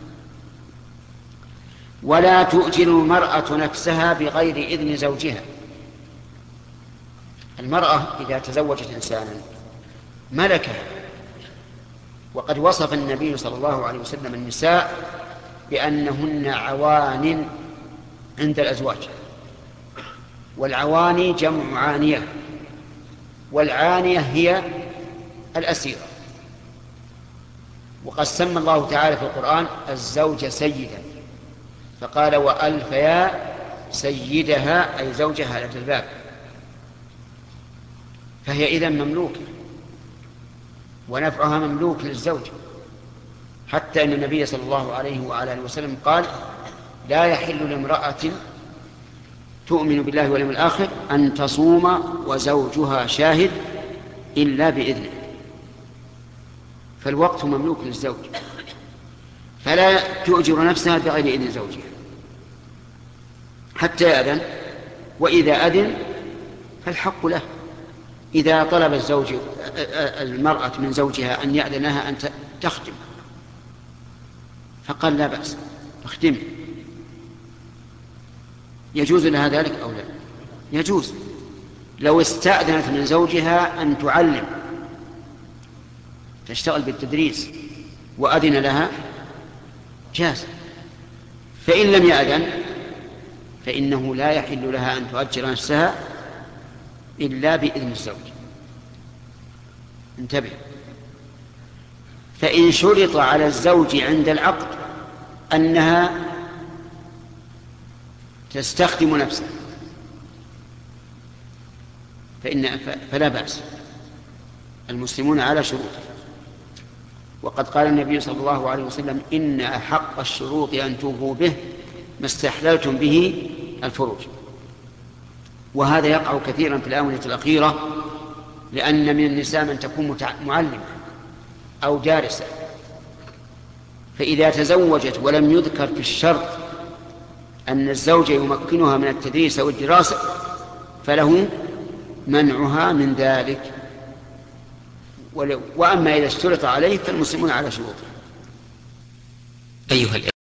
ولا تؤجر المرأة نفسها بغير إذن زوجها. المرأة إذا تزوجت إنسانا ملكها، وقد وصف النبي صلى الله عليه وسلم النساء بأنهن عوان عند الأزواج، والعواني جمع عانية، والعانية هي الأسيرة. وقد سمى الله تعالى في القرآن الزوج سيدا، فقال: وألف يا سيدها، أي زوجها لدى الباب، فهي إذن مملوكة، ونفعها مملوك للزوج، حتى أن النبي صلى الله عليه وآله وسلم قال: لا يحل لامرأة تؤمن بالله واليوم الآخر أن تصوم وزوجها شاهد إلا بإذنه. فالوقت مملوك للزوج، فلا تؤجر نفسها بغير إذن زوجها حتى يأذن، وإذا أذن فالحق له، إذا طلب الزوج المرأة من زوجها أن يأذنها أن تخدم فقال لا بأس اخدمي، يجوز لها ذلك أو لا؟ يجوز. لو استأذنت من زوجها أن تعلم تشتغل بالتدريس وأذن لها جاز. فإن لم يأذن فإنه لا يحل لها أن تؤجر نفسها إلا بإذن الزوج. انتبه. فإن شرط على الزوج عند العقد أنها تستخدم نفسها فإن فلا بأس، المسلمون على شروطه. وقد قال النبي صلى الله عليه وسلم إن أحق الشروط أن توفوا به ما استحللتم به الفروج. وهذا يقع كثيرا في الآونة الأخيرة، لأن من النساء من تكون معلمة أو دارسة، فإذا تزوجت ولم يذكر في الشرط أن الزوج يمكنها من التدريس أو الدراسة فله منعها من ذلك. وأما إذا اشترط عليه فالمسلمون على شروطه. أيها